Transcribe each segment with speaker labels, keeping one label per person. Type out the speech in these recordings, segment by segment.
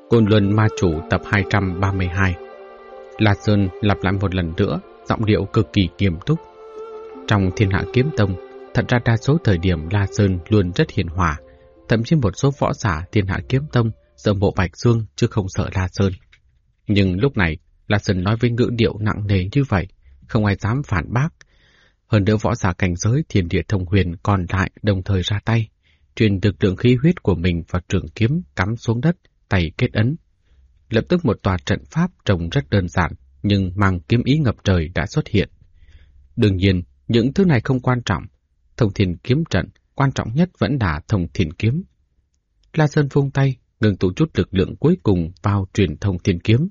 Speaker 1: Côn Luân Ma Chủ tập 232. La Sơn lặp lại một lần nữa, giọng điệu cực kỳ nghiêm túc. Trong Thiên Hạ Kiếm Tông, thật ra đa số thời điểm La Sơn luôn rất hiền hòa, thậm chí một số võ giả Thiên Hạ Kiếm Tông sợ Mộ Bạch Dương chứ không sợ La Sơn. Nhưng lúc này, La Sơn nói với ngữ điệu nặng nề như vậy, không ai dám phản bác. Hơn nữa võ giả cảnh giới Thiên Địa Thông Huyền còn lại đồng thời ra tay, truyền lực lượng khí huyết của mình vào trường kiếm cắm xuống đất, tay kết ấn. Lập tức một tòa trận pháp trông rất đơn giản, nhưng mang kiếm ý ngập trời đã xuất hiện. Đương nhiên, những thứ này không quan trọng. Thông Thiên Kiếm Trận, quan trọng nhất vẫn là Thông Thiên Kiếm. La Sơn vung tay, ngừng tụ chút lực lượng cuối cùng vào truyền Thông Thiên Kiếm.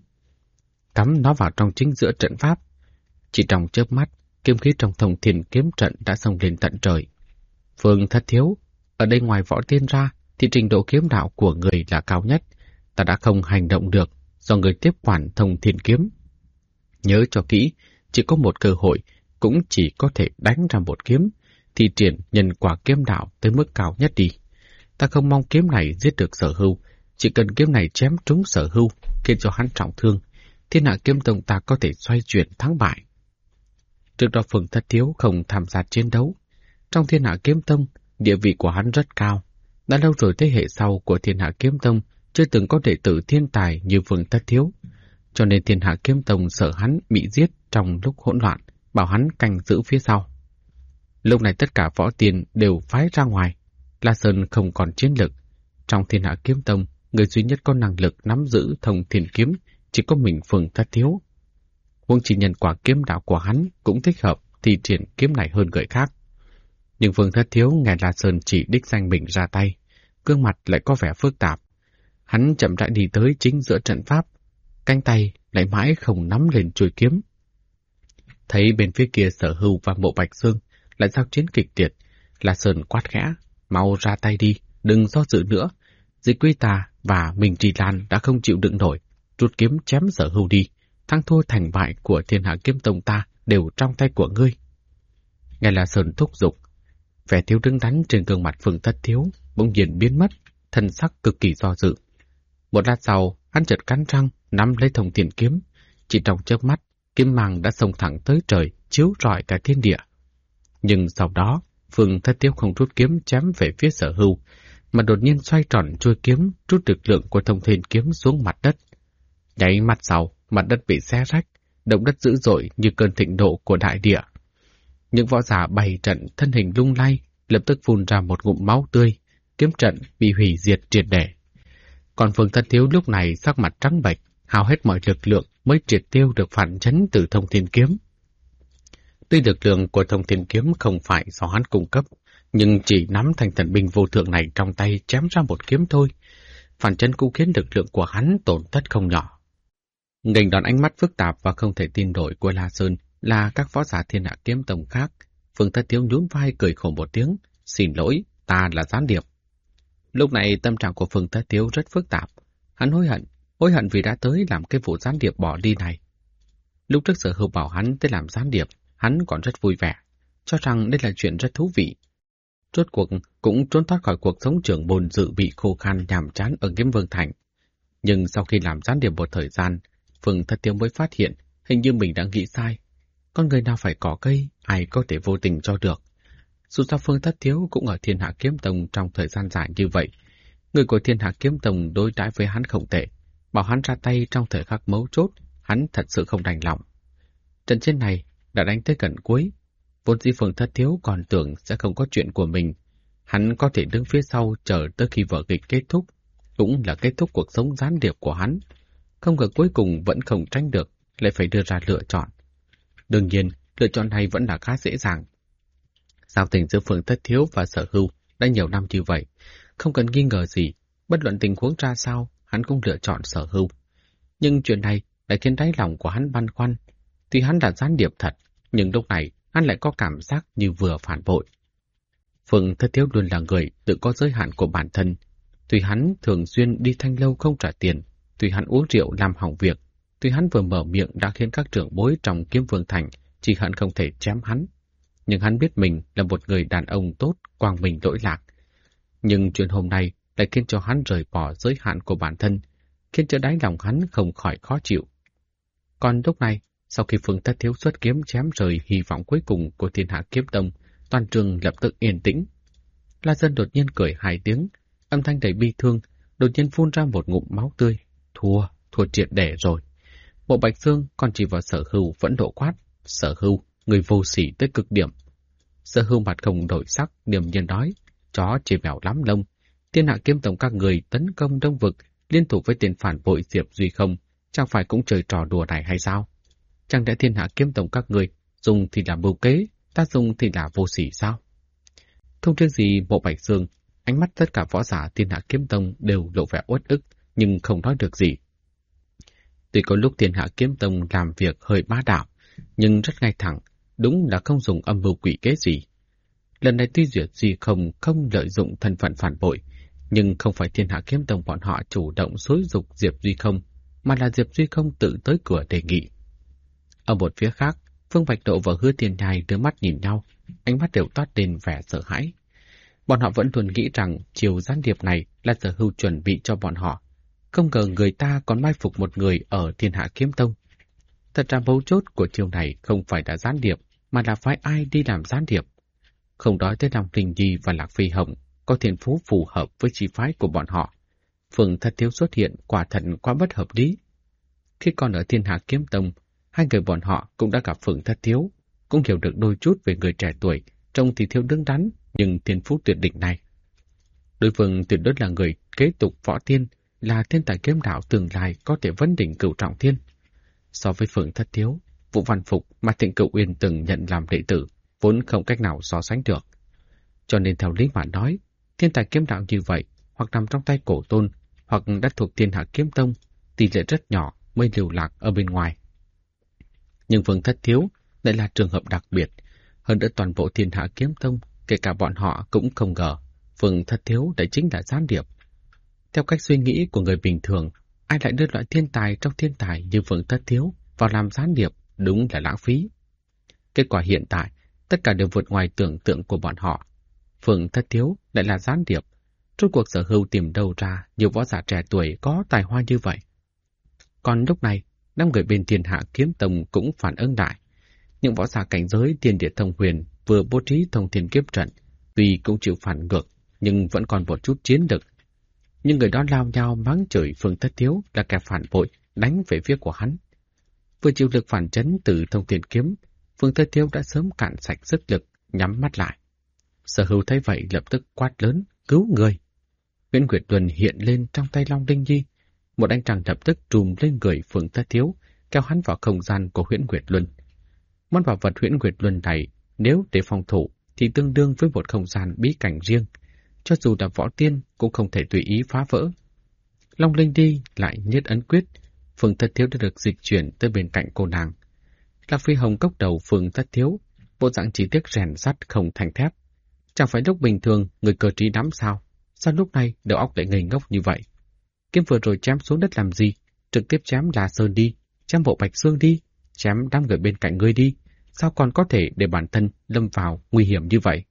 Speaker 1: Cắm nó vào trong chính giữa trận pháp. Chỉ trong chớp mắt, kiếm khí trong Thông Thiên Kiếm Trận đã xông lên tận trời. Phương Thất Thiếu, ở đây ngoài võ tiên ra, thì trình độ kiếm đạo của người là cao nhất. Ta đã không hành động được do người tiếp quản Thông Thiên Kiếm. Nhớ cho kỹ, chỉ có một cơ hội, cũng chỉ có thể đánh ra một kiếm, thì triển nhân quả kiếm đạo tới mức cao nhất đi. Ta không mong kiếm này giết được Sở Hưu, chỉ cần kiếm này chém trúng Sở Hưu, khiến cho hắn trọng thương, Thiên Hạ Kiếm Tông ta có thể xoay chuyển thắng bại. Trước đó Phương Thất Thiếu không tham gia chiến đấu. Trong Thiên Hạ Kiếm Tông, địa vị của hắn rất cao. Đã lâu rồi thế hệ sau của Thiên Hạ Kiếm Tông chưa từng có đệ tử thiên tài như Phương Thất Thiếu, cho nên Thiên Hạ Kiếm Tông sợ hắn bị giết trong lúc hỗn loạn, bảo hắn canh giữ phía sau. Lúc này tất cả võ tiên đều phái ra ngoài. La Sơn không còn chiến lực. Trong Thiên Hạ Kiếm Tông, người duy nhất có năng lực nắm giữ Thông Thiên Kiếm chỉ có mình Phương Thất Thiếu. Huống chi nhân quả kiếm đạo của hắn cũng thích hợp thi triển kiếm này hơn người khác. Nhưng Phương Thất Thiếu nghe La Sơn chỉ đích danh mình ra tay, gương mặt lại có vẻ phức tạp. Hắn chậm rãi đi tới chính giữa trận pháp, cánh tay lại mãi không nắm lên chuôi kiếm. Thấy bên phía kia Sở Hưu và Mộ Bạch Dương lại giao chiến kịch liệt, La Sơn quát khẽ, mau ra tay đi, đừng do dự nữa. Dịch Quy Tà và Minh Trì Lan đã không chịu đựng nổi, rút kiếm chém Sở Hưu đi. Thắng thua thành bại của Thiên Hạ Kiếm Tông ta đều trong tay của ngươi. Nghe La Sơn thúc giục, vẻ thiếu đứng đắn trên gương mặt Phương Thất Thiếu bỗng nhiên biến mất, thân sắc cực kỳ do dự. Một lát sau, hắn chợt cắn răng nắm lấy Thông Thiên Kiếm, chỉ trong chớp mắt, kiếm mang đã xông thẳng tới trời, chiếu rọi cả thiên địa. Nhưng sau đó, Phương Thất Thiếu không rút kiếm chém về phía Sở Hưu, mà đột nhiên xoay tròn chuôi kiếm, rút lực lượng của Thông Thiên Kiếm xuống mặt đất. Nháy mắt sau, mặt đất bị xé rách, động đất dữ dội như cơn thịnh nộ của đại địa. Những võ giả bày trận thân hình lung lay, lập tức phun ra một ngụm máu tươi, kiếm trận bị hủy diệt triệt để. Còn Phương Thất Thiếu lúc này sắc mặt trắng bệch, hao hết mọi lực lượng mới triệt tiêu được phản chấn từ Thông Thiên Kiếm. Tuy lực lượng của Thông Thiên Kiếm không phải do hắn cung cấp, nhưng chỉ nắm thanh thần binh vô thượng này trong tay chém ra một kiếm thôi, phản chấn cũng khiến lực lượng của hắn tổn thất không nhỏ. Nghênh đón ánh mắt phức tạp và không thể tin nổi của La Sơn là các võ giả Thiên Hạ Kiếm Tông khác. Phương Thất Thiếu nhún vai cười khổ một tiếng, xin lỗi, ta là gián điệp. Lúc này tâm trạng của Phương Thất Thiếu rất phức tạp. Hắn hối hận vì đã tới làm cái vụ gián điệp bỏ đi này. Lúc trước Sở Hưu bảo hắn tới làm gián điệp, hắn còn rất vui vẻ, cho rằng đây là chuyện rất thú vị. Rốt cuộc cũng trốn thoát khỏi cuộc sống trưởng môn dự bị khô khan nhàm chán ở Kiếm Vương Thành. Nhưng sau khi làm gián điệp một thời gian, Phương Thất Thiếu mới phát hiện hình như mình đã nghĩ sai. Con người nào phải cỏ cây, ai có thể vô tình cho được. Dù sao Phương Thất Thiếu cũng ở Thiên Hạ Kiếm Tông trong thời gian dài như vậy. Người của Thiên Hạ Kiếm Tông đối đãi với hắn không tệ, bảo hắn ra tay trong thời khắc mấu chốt, hắn thật sự không đành lòng. Trận chiến này đã đánh tới gần cuối, vốn dĩ Phương Thất Thiếu còn tưởng sẽ không có chuyện của mình. Hắn có thể đứng phía sau chờ tới khi vở kịch kết thúc, cũng là kết thúc cuộc sống gián điệp của hắn. Không ngờ cuối cùng vẫn không tránh được, lại phải đưa ra lựa chọn. Đương nhiên, lựa chọn này vẫn là khá dễ dàng. Giao tình giữa Phương Thất Thiếu và Sở Hưu đã nhiều năm như vậy, không cần nghi ngờ gì, bất luận tình huống ra sao, hắn cũng lựa chọn Sở Hưu. Nhưng chuyện này lại khiến đáy lòng của hắn băn khoăn. Tuy hắn là gián điệp thật, nhưng lúc này hắn lại có cảm giác như vừa phản bội. Phương Thất Thiếu luôn là người tự có giới hạn của bản thân. Tuy hắn thường xuyên đi thanh lâu không trả tiền, tuy hắn uống rượu làm hỏng việc, tuy hắn vừa mở miệng đã khiến các trưởng bối trong Kiếm Vương Thành chỉ hận không thể chém hắn. Nhưng hắn biết mình là một người đàn ông tốt, quang minh lỗi lạc. Nhưng chuyện hôm nay lại khiến cho hắn rời bỏ giới hạn của bản thân, khiến cho đáy lòng hắn không khỏi khó chịu. Còn lúc này, sau khi Phương Thất Thiếu xuất kiếm chém rời hy vọng cuối cùng của Thiên Hạ Kiếm Tông, toàn trường lập tức yên tĩnh. La Dân đột nhiên cười 2 tiếng, âm thanh đầy bi thương, đột nhiên phun ra một ngụm máu tươi. Thua triệt để rồi. Bộ Bạch Dương còn chỉ vào Sở Hưu vẫn độ quát. Sở Hưu, người vô sỉ tới cực điểm. Sở Hưu mặt không đổi sắc, điềm nhiên nói, chó chỉ mèo lắm lông. Thiên Hạ Kiếm Tông các người tấn công Đông Vực, liên thủ với tiền phản bội Diệp Duy không, chẳng phải cũng chơi trò đùa này hay sao? Chẳng lẽ Thiên Hạ Kiếm Tông các người dùng thì là mưu kế, ta dùng thì là vô sỉ sao? Không riêng gì Bộ Bạch Dương, ánh mắt tất cả võ giả Thiên Hạ Kiếm Tông đều lộ vẻ uất ức, nhưng không nói được gì. Tuy có lúc Thiên Hạ Kiếm Tông làm việc hơi bá đạo, nhưng rất ngay thẳng, đúng là không dùng âm mưu quỷ kế gì. Lần này tuy Diệp Duy không lợi dụng thân phận phản bội, nhưng không phải Thiên Hạ Kiếm Tông bọn họ chủ động xúi giục Diệp Duy không, mà là Diệp Duy không tự tới cửa đề nghị. Ở một phía khác, Phương Bạch Độ và Hứa Thiên Nhai đưa mắt nhìn nhau, ánh mắt đều toát lên vẻ sợ hãi. Bọn họ vẫn luôn nghĩ rằng chiều gián điệp này là Sở Hưu chuẩn bị cho bọn họ. Không ngờ người ta còn mai phục một người ở Thiên Hạ Kiếm Tông. Thật ra mấu chốt của chiều này không phải là gián điệp, mà là phái ai đi làm gián điệp. Không nói tới Long Linh Nhi và Lạc Phi Hồng có thiên phú phù hợp với chi phái của bọn họ. Phương Thất Thiếu xuất hiện quả thật quá bất hợp lý. Khi còn ở Thiên Hạ Kiếm Tông, hai người bọn họ cũng đã gặp Phương Thất Thiếu, cũng hiểu được đôi chút về người trẻ tuổi, trông thì thiếu đứng đắn, nhưng thiên phú tuyệt đỉnh này. Đối phương tuyệt đối là người kế tục võ tiên, là thiên tài kiếm đạo tương lai có thể vấn đỉnh cửu trọng thiên. So với Phương Thất Thiếu, Vũ Văn Phục mà Thịnh Cửu Uyên từng nhận làm đệ tử, vốn không cách nào so sánh được. Cho nên theo lý mà nói, thiên tài kiếm đạo như vậy, hoặc nằm trong tay Cổ Tôn, hoặc đã thuộc Thiên Hạ Kiếm Tông, tỷ lệ rất nhỏ mới lưu lạc ở bên ngoài. Nhưng Phương Thất Thiếu lại là trường hợp đặc biệt, hơn nữa toàn bộ Thiên Hạ Kiếm Tông, kể cả bọn họ cũng không ngờ Phương Thất Thiếu đã chính là gián điệp. Theo cách suy nghĩ của người bình thường, ai lại đưa loại thiên tài trong thiên tài như Phương Thất Thiếu vào làm gián điệp, đúng là lãng phí. Kết quả hiện tại, tất cả đều vượt ngoài tưởng tượng của bọn họ. Phương Thất Thiếu lại là gián điệp. Rốt cuộc Sở Hưu tìm đâu ra nhiều võ giả trẻ tuổi có tài hoa như vậy. Còn lúc này, 5 người bên Thiên Hạ Kiếm Tông cũng phản ứng lại. Những võ giả cảnh giới Thiên Địa Thông Huyền vừa bố trí thông thiên kiếp trận, tuy cũng chịu phản ngược, nhưng vẫn còn một chút chiến lực. Nhưng người đó lao nhau mắng chửi Phương Thất Thiếu là kẻ phản bội, đánh về phía của hắn. Vừa chịu lực phản chấn từ thông thiên kiếm, Phương Thất Thiếu đã sớm cạn sạch sức lực, nhắm mắt lại. Sở Hưu thấy vậy lập tức quát lớn, cứu người. Huyễn Nguyệt Luân hiện lên trong tay Long Linh Nhi, một ánh trăng lập tức trùm lên người Phương Thất Thiếu, kéo hắn vào không gian của Huyễn Nguyệt Luân. Món bảo vật Huyễn Nguyệt Luân này, nếu để phòng thủ thì tương đương với một không gian bí cảnh riêng, cho dù là võ tiên cũng không thể tùy ý phá vỡ. Long Linh Nhi lại nhất ấn quyết, Phương Thất Thiếu đã được dịch chuyển tới bên cạnh cô nàng. Lạc Phi Hồng cốc đầu Phương Thất Thiếu, bộ dạng chỉ tiếc rèn sắt không thành thép. Chẳng phải lúc bình thường người cơ trí lắm sao? Sao lúc này đầu óc lại ngây ngốc như vậy? Kiếm vừa rồi chém xuống đất làm gì? Trực tiếp chém La Sơn đi, chém Bộ Bạch Dương đi, chém đám người bên cạnh ngươi đi. Sao còn có thể để bản thân lâm vào nguy hiểm như vậy?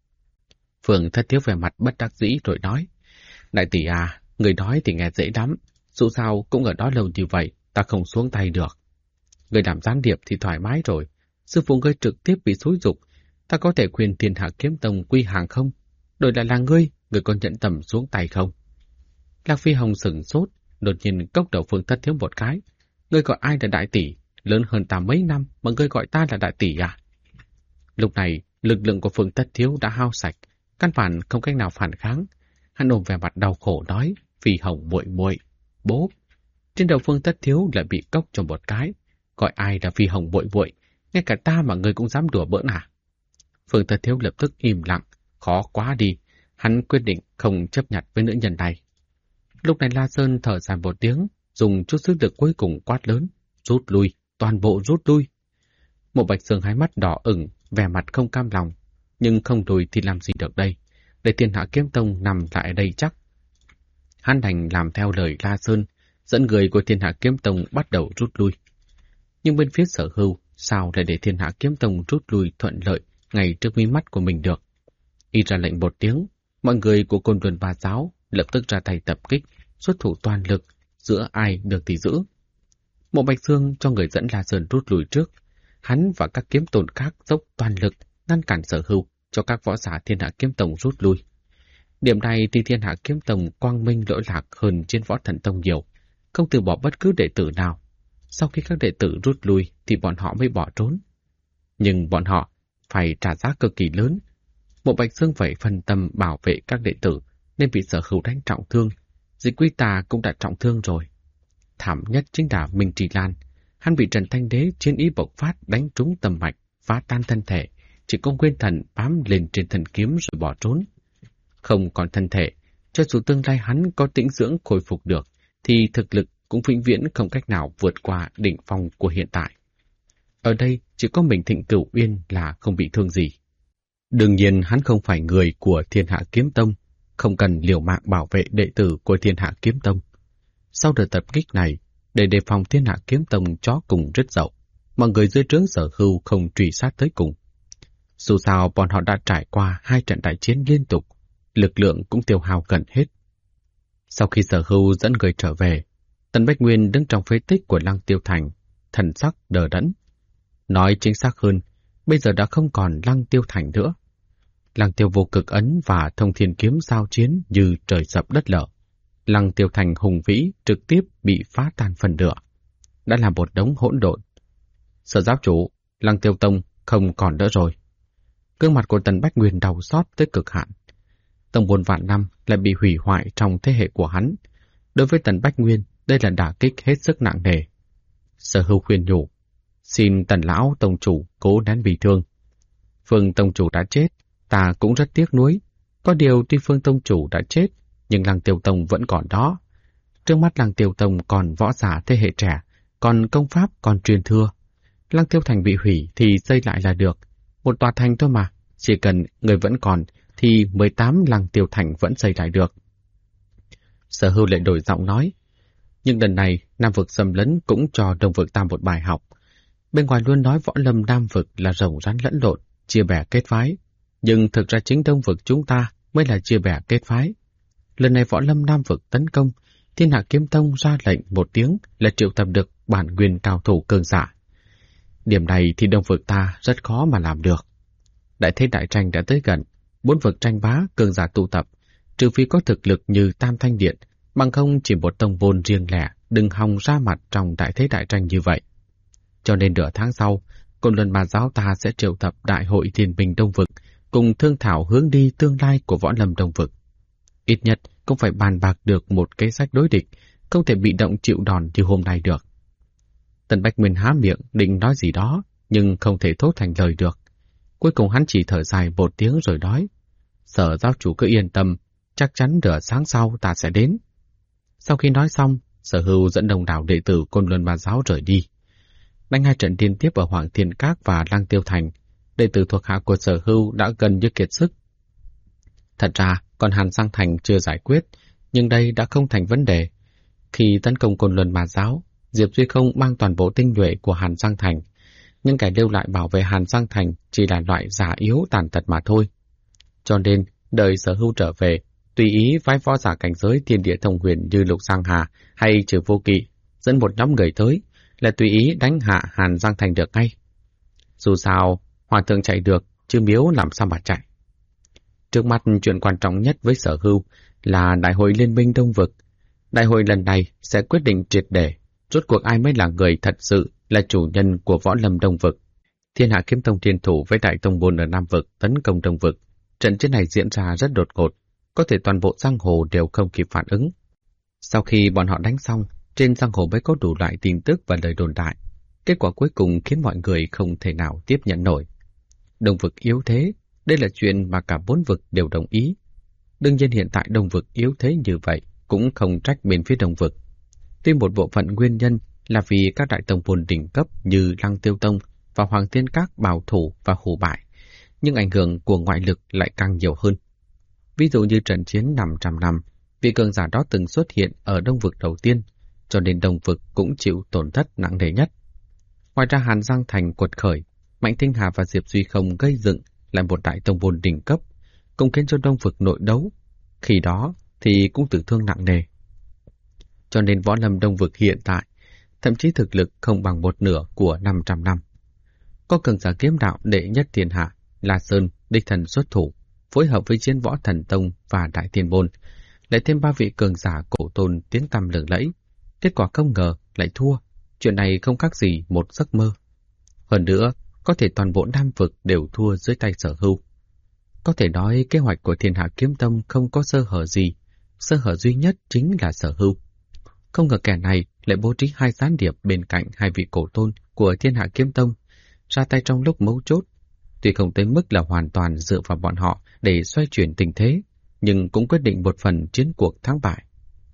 Speaker 1: Phương Thất Thiếu vẻ mặt bất đắc dĩ rồi nói, đại tỷ à, người nói thì nghe dễ lắm, dù sao cũng ở đó lâu như vậy, ta không xuống tay được. Người làm gián điệp thì thoải mái rồi, sư phụ ngươi trực tiếp bị xúi giục, ta có thể khuyên Thiên Hạ Kiếm Tông quy hàng không? Đổi lại là ngươi còn nhận tầm xuống tay không? Lạc Phi Hồng sửng sốt, đột nhiên cốc đầu Phương Thất Thiếu một cái. Ngươi gọi ai là đại tỷ? Lớn hơn ta mấy năm mà ngươi gọi ta là đại tỷ à? Lúc này, lực lượng của Phương Thất Thiếu đã hao sạch, căn bản không cách nào phản kháng. Hắn ôm vẻ mặt đau khổ nói, Phi Hồng muội muội, bố. Trên đầu Phương Thất Thiếu lại bị cốc cho một cái. Gọi ai là Phi Hồng muội muội? Ngay cả ta mà ngươi cũng dám đùa bỡn à? Phương Thất Thiếu lập tức im lặng, khó quá đi. Hắn quyết định không chấp nhận với nữ nhân này. Lúc này La Sơn thở dài một tiếng, dùng chút sức lực cuối cùng quát lớn, rút lui, toàn bộ rút lui. Mộ Bạch Dương hai mắt đỏ ửng, vẻ mặt không cam lòng, nhưng không lùi thì làm gì được đây, để Thiên Hạ Kiếm Tông nằm lại ở đây chắc. Hắn đành làm theo lời La Sơn, dẫn người của Thiên Hạ Kiếm Tông bắt đầu rút lui. Nhưng bên phía Sở Hưu, sao lại để Thiên Hạ Kiếm Tông rút lui thuận lợi ngay trước mí mắt của mình được? Y ra lệnh một tiếng, mọi người của Côn Luân Ba Giáo lập tức ra tay tập kích, xuất thủ toàn lực, giữa ai được thì giữ. Mộ Bạch Dương cho người dẫn La Sơn rút lui trước. Hắn và các kiếm tôn khác dốc toàn lực ngăn cản Sở Hưu cho các võ giả Thiên Hạ Kiếm Tông rút lui. Điểm này thì Thiên Hạ Kiếm Tông quang minh lỗi lạc hơn trên Võ Thần Tông nhiều, không từ bỏ bất cứ đệ tử nào. Sau khi các đệ tử rút lui thì bọn họ mới bỏ trốn. Nhưng bọn họ phải trả giá cực kỳ lớn. Mộ Bạch Dương phải phân tâm bảo vệ các đệ tử nên bị Sở Hưu đánh trọng thương. Dịch Quy Tà cũng đã trọng thương rồi. Thảm nhất chính là Minh Trì Lan. Hắn bị Trần Thanh Đế chiến ý bộc phát đánh trúng tâm mạch, phá tan thân thể, chỉ có nguyên thần bám lên trên thần kiếm rồi bỏ trốn. Không còn thân thể, cho dù tương lai hắn có tĩnh dưỡng khôi phục được, thì thực lực cũng vĩnh viễn không cách nào vượt qua đỉnh phong của hiện tại. Ở đây chỉ có mình Thịnh Cửu Uyên là không bị thương gì. Đương nhiên hắn không phải người của Thiên Hạ Kiếm Tông, không cần liều mạng bảo vệ đệ tử của Thiên Hạ Kiếm Tông. Sau đợt tập kích này, để đề phòng Thiên Hạ Kiếm Tông chó cùng rứt dậu, mọi người dưới trướng Sở Hưu không truy sát tới cùng. Dù sao bọn họ đã trải qua 2 trận đại chiến liên tục, lực lượng cũng tiêu hao gần hết. Sau khi Sở Hưu dẫn người trở về, Tần Bách Nguyên đứng trong phế tích của Lăng Tiêu Thành, thần sắc đờ đẫn. Nói chính xác hơn, bây giờ đã không còn Lăng Tiêu Thành nữa. Lăng Tiêu Vô Cực Ấn và Thông Thiên Kiếm giao chiến như trời sập đất lở. Lăng Tiêu Thành hùng vĩ trực tiếp bị phá tan phần nửa, đã là một đống hỗn độn. Sở giáo chủ, Lăng Tiêu Tông không còn nữa rồi. Gương mặt của Tần Bách Nguyên đau xót tới cực hạn. Tông môn vạn năm lại bị hủy hoại trong thế hệ của hắn. Đối với Tần Bách Nguyên, đây là đả kích hết sức nặng nề. Sở Hưu khuyên nhủ, xin Tần lão tông chủ cố nén bị thương. Phương tông chủ đã chết, ta cũng rất tiếc nuối. Có điều tuy Phương tông chủ đã chết, nhưng Lăng Tiêu Tông vẫn còn đó. Trước mắt Lăng Tiêu Tông còn võ giả thế hệ trẻ, còn công pháp còn truyền thừa. Lăng Tiêu Thành bị hủy thì xây lại là được. Một tòa thành thôi mà, chỉ cần người vẫn còn thì 18 Lăng Tiêu Thành vẫn xây lại được. Sở Hưu lại đổi giọng nói, nhưng lần này Nam vực xâm lấn cũng cho Đông vực ta một bài học. Bên ngoài luôn nói võ lâm Nam vực là rồng rắn lẫn lộn, chia bè kết phái, nhưng thực ra chính Đông vực chúng ta mới là chia bè kết phái. Lần này võ lâm Nam vực tấn công, Thiên Hạ Kiếm Tông ra lệnh một tiếng là triệu tập được bản nguyên cao thủ cường giả. Điểm này thì Đông vực ta rất khó mà làm được. Đại thế đại tranh đã tới gần, 4 vực tranh bá cường giả tụ tập, trừ phi có thực lực như Tam Thanh Điện, bằng không chỉ một tông môn riêng lẻ đừng hòng ra mặt trong đại thế đại tranh như vậy. Cho nên nửa tháng sau, Côn Luân Ma giáo ta sẽ triệu tập Đại hội Thiên Bình Đông vực, cùng thương thảo hướng đi tương lai của võ lâm Đông vực. Ít nhất cũng phải bàn bạc được một kế sách đối địch, không thể bị động chịu đòn như hôm nay được. Tần Bách Nguyên há miệng định nói gì đó, nhưng không thể thốt thành lời được. Cuối cùng hắn chỉ thở dài một tiếng rồi nói, Sở giáo chủ cứ yên tâm, chắc chắn nửa sáng sau ta sẽ đến. Sau khi nói xong, Sở Hưu dẫn đông đảo đệ tử Côn Luân Ma giáo rời đi. Đánh 2 trận liên tiếp ở Hoàng Thiên Các và Lăng Tiêu Thành, đệ tử thuộc hạ của Sở Hưu đã gần như kiệt sức. Thật ra, còn Hàn Giang Thành chưa giải quyết, nhưng đây đã không thành vấn đề. Khi tấn công Côn Luân Ma giáo, Diệp Duy Không mang toàn bộ tinh nhuệ của Hàn Giang Thành, nhưng kẻ lưu lại bảo vệ Hàn Giang Thành chỉ là loại giả yếu tàn tật mà thôi. Cho nên, đợi Sở Hưu trở về, tùy ý phái võ giả cảnh giới thiên địa thông huyền như Lục Giang Hà hay Trừ Vô Kỵ dẫn một nhóm người tới, là tùy ý đánh hạ Hàn Giang Thành được ngay. Dù sao, Hoàng thượng chạy được, chứ Miếu làm sao mà chạy. Trước mắt chuyện quan trọng nhất với Sở Hưu là Đại hội Liên minh Đông vực. Đại hội lần này sẽ quyết định triệt để, rốt cuộc ai mới là người thật sự là chủ nhân của võ lâm Đông vực. Thiên Hạ Kiếm Tông liên thủ với Đại Tông môn ở Nam vực tấn công Đông vực. Trận chiến này diễn ra rất đột ngột, có thể toàn bộ giang hồ đều không kịp phản ứng. Sau khi bọn họ đánh xong, trên giang hồ mới có đủ loại tin tức và lời đồn đại. Kết quả cuối cùng khiến mọi người không thể nào tiếp nhận nổi. Đông vực yếu thế, đây là chuyện mà cả 4 vực đều đồng ý. Đương nhiên hiện tại Đông vực yếu thế như vậy cũng không trách bên phía Đông vực. Tuy một bộ phận nguyên nhân là vì các đại tông môn đỉnh cấp như Lăng Tiêu Tông và Hoàng Thiên Các bảo thủ và hủ bại, nhưng ảnh hưởng của ngoại lực lại càng nhiều hơn. Ví dụ như trận chiến 500 năm, vị cường giả đó từng xuất hiện ở Đông vực đầu tiên, cho nên Đông vực cũng chịu tổn thất nặng nề nhất. Ngoài ra Hàn Giang Thành quật khởi, Mạnh Tinh Hà và Diệp Duy Không gây dựng lại một đại tông môn đỉnh cấp, cũng khiến cho Đông vực nội đấu, khi đó thì cũng tử thương nặng nề. cho nên võ lâm Đông Vực hiện tại, thậm chí thực lực không bằng một nửa của 500 năm. Có cường giả kiếm đạo đệ nhất thiên hạ, La Sơn, đích thần xuất thủ, phối hợp với Chiến Võ Thần Tông và Đại Thiên Môn, lại thêm 3 vị cường giả cổ tôn tiếng tăm lừng lẫy. Kết quả không ngờ lại thua, chuyện này không khác gì một giấc mơ. Hơn nữa, có thể toàn bộ Nam Vực đều thua dưới tay Sở Hưu. Có thể nói kế hoạch của Thiên Hạ Kiếm Tông không có sơ hở gì, sơ hở duy nhất chính là Sở Hưu. Không ngờ kẻ này lại bố trí 2 gián điệp bên cạnh 2 vị cổ tôn của Thiên Hạ Kiếm Tông, ra tay trong lúc mấu chốt. Tuy không tới mức là hoàn toàn dựa vào bọn họ để xoay chuyển tình thế, nhưng cũng quyết định một phần chiến cuộc thắng bại.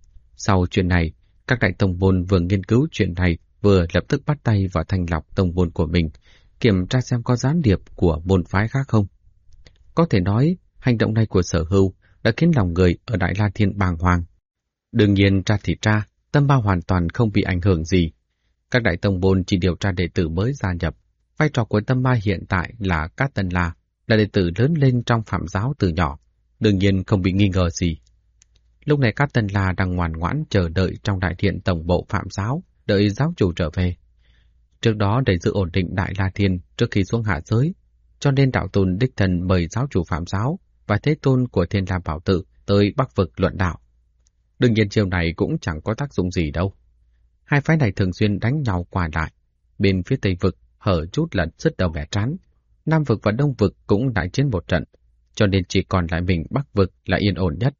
Speaker 1: Sau chuyện này, các đại tông môn vừa nghiên cứu chuyện này vừa lập tức bắt tay vào thanh lọc tông môn của mình, kiểm tra xem có gián điệp của môn phái khác không. Có thể nói, hành động này của Sở Hưu đã khiến lòng người ở Đại La Thiên bàng hoàng. Đương nhiên tra thì tra, Tâm Ba hoàn toàn không bị ảnh hưởng gì. Các đại tông môn chỉ điều tra đệ tử mới gia nhập. Vai trò của Tâm Ba hiện tại là Cát Tân La, là đệ tử lớn lên trong Phạm giáo từ nhỏ, đương nhiên không bị nghi ngờ gì. Lúc này Cát Tân La đang ngoan ngoãn chờ đợi trong đại điện tổng bộ Phạm giáo, đợi giáo chủ trở về. Trước đó để giữ ổn định Đại La Thiên trước khi xuống hạ giới, cho nên đạo tôn đích thần mời giáo chủ Phạm giáo và thế tôn của Thiên La Bảo Tự tới Bắc Vực luận đạo. Đương nhiên chiều này cũng chẳng có tác dụng gì đâu. Hai phái này thường xuyên đánh nhau qua lại. Bên phía Tây Vực hở chút là sứt đầu mẻ trán. Nam Vực và Đông Vực cũng đại chiến một trận, cho nên chỉ còn lại mình Bắc Vực là yên ổn nhất.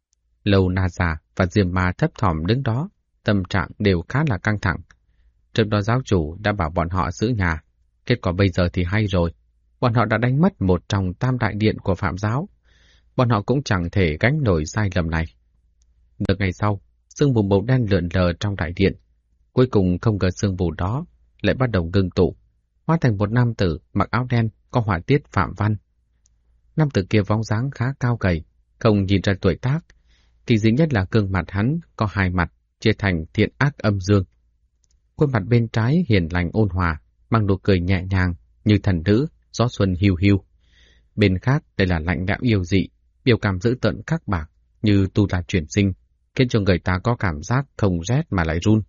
Speaker 1: Lâu Na Già và Diêm Ma thấp thỏm đứng đó, tâm trạng đều khá là căng thẳng. Trước đó giáo chủ đã bảo bọn họ giữ nhà, kết quả bây giờ thì hay rồi. Bọn họ đã đánh mất một trong tam đại điện của Phạm giáo. Bọn họ cũng chẳng thể gánh nổi sai lầm này. Được ngày sau, sương mù màu đen lượn lờ trong đại điện. Cuối cùng không ngờ sương mù đó lại bắt đầu ngưng tụ, hóa thành một nam tử mặc áo đen có họa tiết Phạm văn. Nam tử kia bóng dáng khá cao gầy, không nhìn ra tuổi tác. Kỳ dị nhất là gương mặt hắn có 2 mặt, chia thành thiện ác âm dương. Khuôn mặt bên trái hiền lành ôn hòa, mang nụ cười nhẹ nhàng như thần nữ, gió xuân hiu hiu. Bên khác đây là lạnh lẽo yêu dị, biểu cảm dữ tợn khắc bạc như tu la chuyển sinh, khiến cho người ta có cảm giác không rét mà lại run.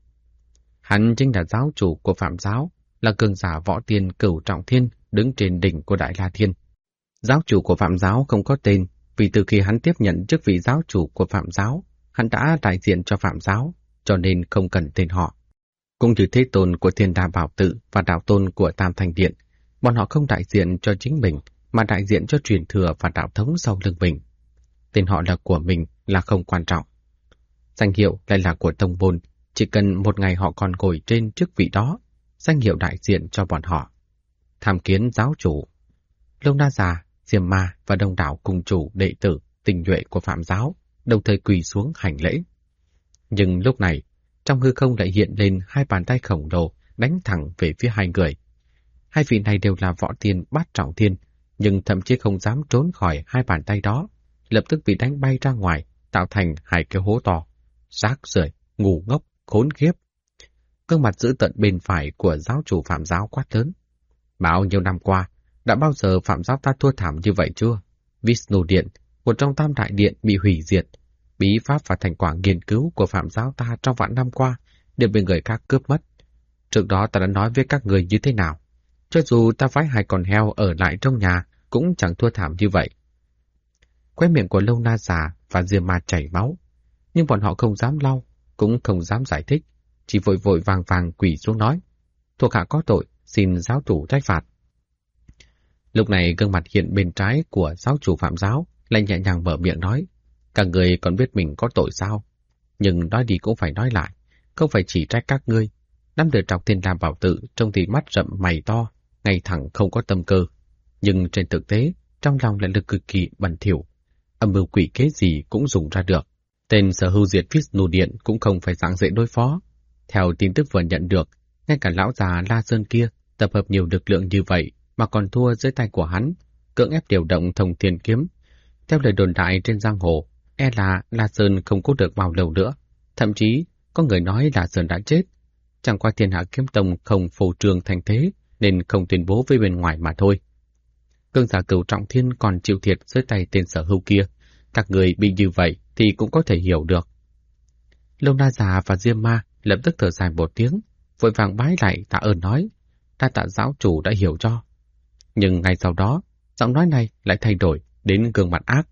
Speaker 1: Hắn chính là giáo chủ của Phạm giáo, là cường giả võ tiên Cửu Trọng Thiên đứng trên đỉnh của Đại La Thiên. Giáo chủ của Phạm giáo không có tên, vì từ khi hắn tiếp nhận chức vị giáo chủ của Phạm giáo, hắn đã đại diện cho Phạm giáo, cho nên không cần tên họ. Cũng như thế tôn của Thiên Đa Bảo Tự và đạo tôn của Tam Thanh Điện, bọn họ không đại diện cho chính mình, mà đại diện cho truyền thừa và đạo thống sau lưng mình. Tên họ là của mình là không quan trọng. Danh hiệu lại là của tông môn, chỉ cần một ngày họ còn ngồi trên chức vị đó, danh hiệu đại diện cho bọn họ. Tham kiến giáo chủ. Lâu Na Già, Diêm Ma và đông đảo cùng chủ đệ tử tinh nhuệ của Phạm giáo đồng thời quỳ xuống hành lễ. Nhưng lúc này, trong hư không lại hiện lên 2 bàn tay khổng lồ đánh thẳng về phía 2 người. 2 vị này đều là võ tiên Bát Trọng Thiên, nhưng thậm chí không dám trốn khỏi 2 bàn tay đó, lập tức bị đánh bay ra ngoài, tạo thành 2 cái hố to. Rác rưởi, ngu ngốc, khốn khiếp. Gương mặt dữ tợn bên phải của giáo chủ Phạm giáo quát lớn. Bao nhiêu năm qua, đã bao giờ Phạm giáo ta thua thảm như vậy chưa? Vishnu Điện, một trong tam đại điện bị hủy diệt. Bí pháp và thành quả nghiên cứu của Phạm giáo ta trong vạn năm qua đều bị người khác cướp mất. Trước đó ta đã nói với các người như thế nào? Cho dù ta phái 2 con heo ở lại trong nhà, cũng chẳng thua thảm như vậy. Khóe miệng của Lâu Na Già và Diêm Ma chảy máu, nhưng bọn họ không dám lau, cũng không dám giải thích, chỉ vội vội vàng vàng quỳ xuống nói: thuộc hạ có tội, xin giáo chủ trách phạt. Lúc này gương mặt hiện bên trái của giáo chủ Phạm giáo lại nhẹ nhàng mở miệng nói: các người còn biết mình có tội sao? Nhưng nói đi cũng phải nói lại, không phải chỉ trách các ngươi. Năm đời Trọng Thiên La Bảo Tự trông thì mắt rậm mày to, ngay thẳng không có tâm cơ, nhưng trên thực tế trong lòng lại lực cực kỳ bẩn thỉu, âm mưu quỷ kế gì cũng dùng ra được. Tên Sở Hưu diệt Vishnu Điện cũng không phải dạng dễ đối phó. Theo tin tức vừa nhận được, ngay cả lão già La Sơn kia tập hợp nhiều lực lượng như vậy mà còn thua dưới tay của hắn, cưỡng ép điều động Thông Thiên Kiếm. Theo lời đồn đại trên giang hồ, e là La Sơn không có được bao lâu nữa. Thậm chí có người nói La Sơn đã chết. Chẳng qua Thiên Hạ Kiếm Tông không phô trương thành thế nên không tuyên bố với bên ngoài mà thôi. Cường giả Cửu Trọng Thiên còn chịu thiệt dưới tay tên Sở Hưu kia. Các người bị như vậy thì cũng có thể hiểu được. Lâu Na già và Diêm Ma lập tức thở dài một tiếng, vội vàng bái lại tạ ơn nói, đa tạ giáo chủ đã hiểu cho. Nhưng ngay sau đó, giọng nói này lại thay đổi đến gương mặt ác.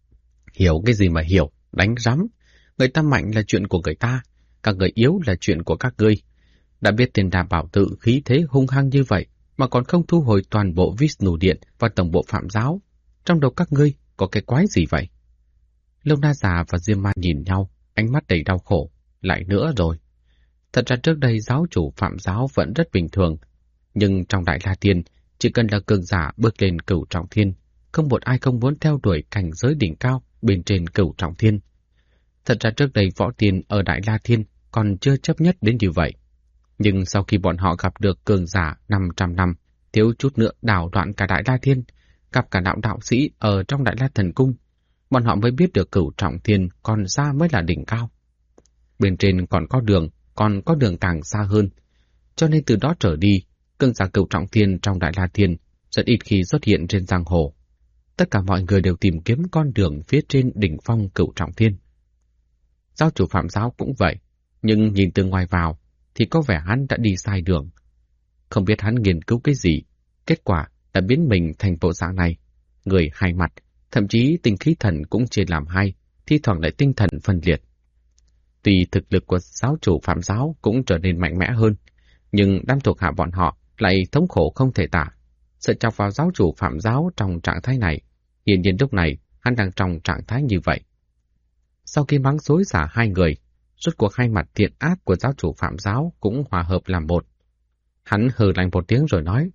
Speaker 1: Hiểu cái gì mà hiểu, đánh rắm. Người ta mạnh là chuyện của người ta, các người yếu là chuyện của các ngươi. Đã biết Thiên Đà Bảo Tự khí thế hung hăng như vậy mà còn không thu hồi toàn bộ Vishnu Điện và tổng bộ Phạm Giáo. Trong đầu các ngươi có cái quái gì vậy? Lâu Na già và Diêm Ma nhìn nhau, ánh mắt đầy đau khổ. Lại nữa rồi. Thật ra trước đây giáo chủ Phạm Giáo vẫn rất bình thường, nhưng trong Đại La Thiên, chỉ cần là cường giả bước lên Cửu Trọng Thiên, không một ai không muốn theo đuổi cảnh giới đỉnh cao bên trên Cửu Trọng Thiên. Thật ra trước đây võ tiên ở Đại La Thiên còn chưa chấp nhất đến như vậy. Nhưng sau khi bọn họ gặp được cường giả 500 năm, thiếu chút nữa đảo đoạn cả Đại La Thiên, gặp cả đạo sĩ ở trong Đại La Thần Cung, bọn họ mới biết được Cửu Trọng Thiên còn xa mới là đỉnh cao. Bên trên còn có đường càng xa hơn. Cho nên từ đó trở đi, cường giả Cửu Trọng Thiên trong Đại La Thiên rất ít khi xuất hiện trên giang hồ. Tất cả mọi người đều tìm kiếm con đường phía trên đỉnh phong Cửu Trọng Thiên. Giáo chủ Phạm Giáo cũng vậy, nhưng nhìn từ ngoài vào thì có vẻ hắn đã đi sai đường. Không biết hắn nghiên cứu cái gì, kết quả đã biến mình thành bộ dạng này. Người hai mặt, thậm chí tinh khí thần cũng chia làm hai, thi thoảng lại tinh thần phân liệt. Tuy thực lực của giáo chủ Phạm Giáo cũng trở nên mạnh mẽ hơn, nhưng đám thuộc hạ bọn họ lại thống khổ không thể tả. Sợ chọc vào giáo chủ Phạm Giáo trong trạng thái này, hiển nhiên lúc này hắn đang trong trạng thái như vậy. Sau khi mắng xối xả hai người, rốt cuộc hai mặt thiện ác của giáo chủ Phạm Giáo cũng hòa hợp làm một. Hắn hừ lạnh một tiếng rồi nói,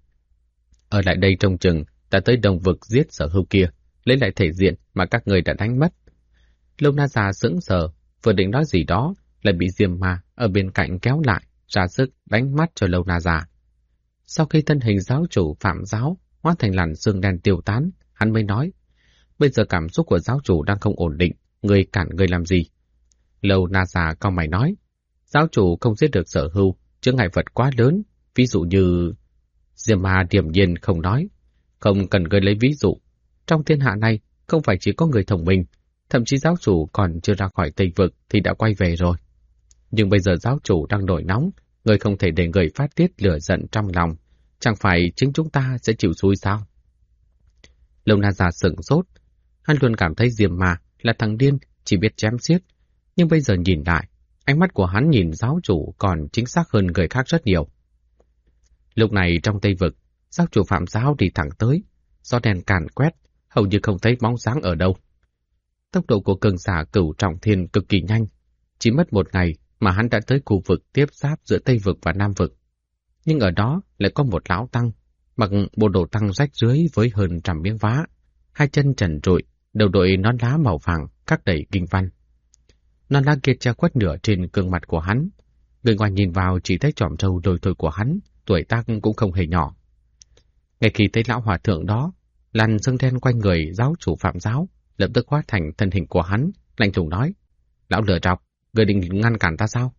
Speaker 1: ở lại đây trông chừng, ta tới Đông Vực giết Sở Hưu kia, lấy lại thể diện mà các người đã đánh mất. Lâu Na già sững sờ, vừa định nói gì đó, lại bị Diêm Ma ở bên cạnh kéo lại, ra sức đánh mắt cho Lâu Na già. Sau khi thân hình giáo chủ Phạm Giáo hóa thành làn sương đen tiêu tán, hắn mới nói, bây giờ cảm xúc của giáo chủ đang không ổn định, người cản người làm gì? Lâu Na già cau mày nói, giáo chủ không giết được Sở Hưu, chướng ngại vật quá lớn, ví dụ như... Diêm Ma điềm nhiên không nói, không cần người lấy ví dụ. Trong thiên hạ này, không phải chỉ có người thông minh, thậm chí giáo chủ còn chưa ra khỏi Tây Vực thì đã quay về rồi. Nhưng bây giờ giáo chủ đang nổi nóng, người không thể để người phát tiết lửa giận trong lòng, chẳng phải chính chúng ta sẽ chịu xui sao? Lâu Na già sửng sốt, hắn luôn cảm thấy Diêm Ma là thằng điên chỉ biết chém xiết, nhưng bây giờ nhìn lại, ánh mắt của hắn nhìn giáo chủ còn chính xác hơn người khác rất nhiều. Lúc này trong Tây Vực, giáo chủ Phạm Giáo đi thẳng tới, gió đèn càn quét, hầu như không thấy bóng dáng ở đâu. Tốc độ của cường giả Cửu Trọng Thiên cực kỳ nhanh, chỉ mất một ngày mà hắn đã tới khu vực tiếp giáp giữa Tây Vực và Nam Vực. Nhưng ở đó lại có một lão tăng, mặc bộ đồ tăng rách rưới với hơn 100 miếng vá, hai chân trần trụi, đầu đội nón lá màu vàng khắc đầy kinh văn. Nón lá kia che khuất nửa trên gương mặt của hắn, người ngoài nhìn vào chỉ thấy chòm râu đồi thổi của hắn, tuổi tác cũng không hề nhỏ. Ngay khi thấy lão hòa thượng đó, làn sương đen quanh người giáo chủ Phạm Giáo lập tức hóa thành thân hình của hắn, lạnh lùng nói, lão lừa trọc, người định ngăn cản ta sao?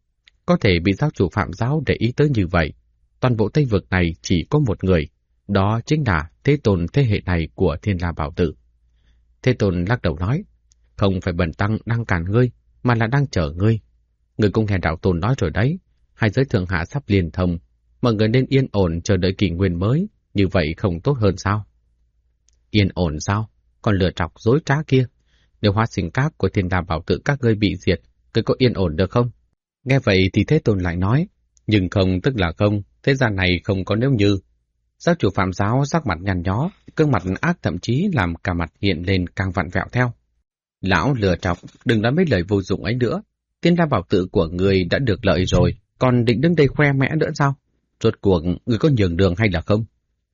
Speaker 1: Có thể bị giáo chủ Phạm Giáo để ý tới như vậy, toàn bộ Tây Vực này chỉ có một người, đó chính là Thế Tôn thế hệ này của Thiên La Bảo Tự. Thế Tôn lắc đầu nói, không phải bần tăng đang cản ngươi, mà là đang chờ ngươi. Ngươi cũng nghe đạo tôn nói rồi đấy, hai giới thượng hạ sắp liên thông, mọi người nên yên ổn chờ đợi kỷ nguyên mới, như vậy không tốt hơn sao? Yên ổn sao? Còn lừa trọc dối trá kia. Nếu hóa sinh các của Thiên La Bảo Tự các ngươi bị diệt, ngươi có yên ổn được không? Nghe vậy thì Thế Tôn lại nói, nhưng không tức là không, thế gian này không có nếu như. Giáo chủ Phạm Giáo sắc mặt nhăn nhó, gương mặt ác thậm chí làm cả mặt hiện lên càng vặn vẹo theo. Lão lừa trọc, đừng nói mấy lời vô dụng ấy nữa. Thiên La Bảo Tự của người đã được lợi rồi, còn định đứng đây khoe mẽ nữa sao? Rốt cuộc người có nhường đường hay là không?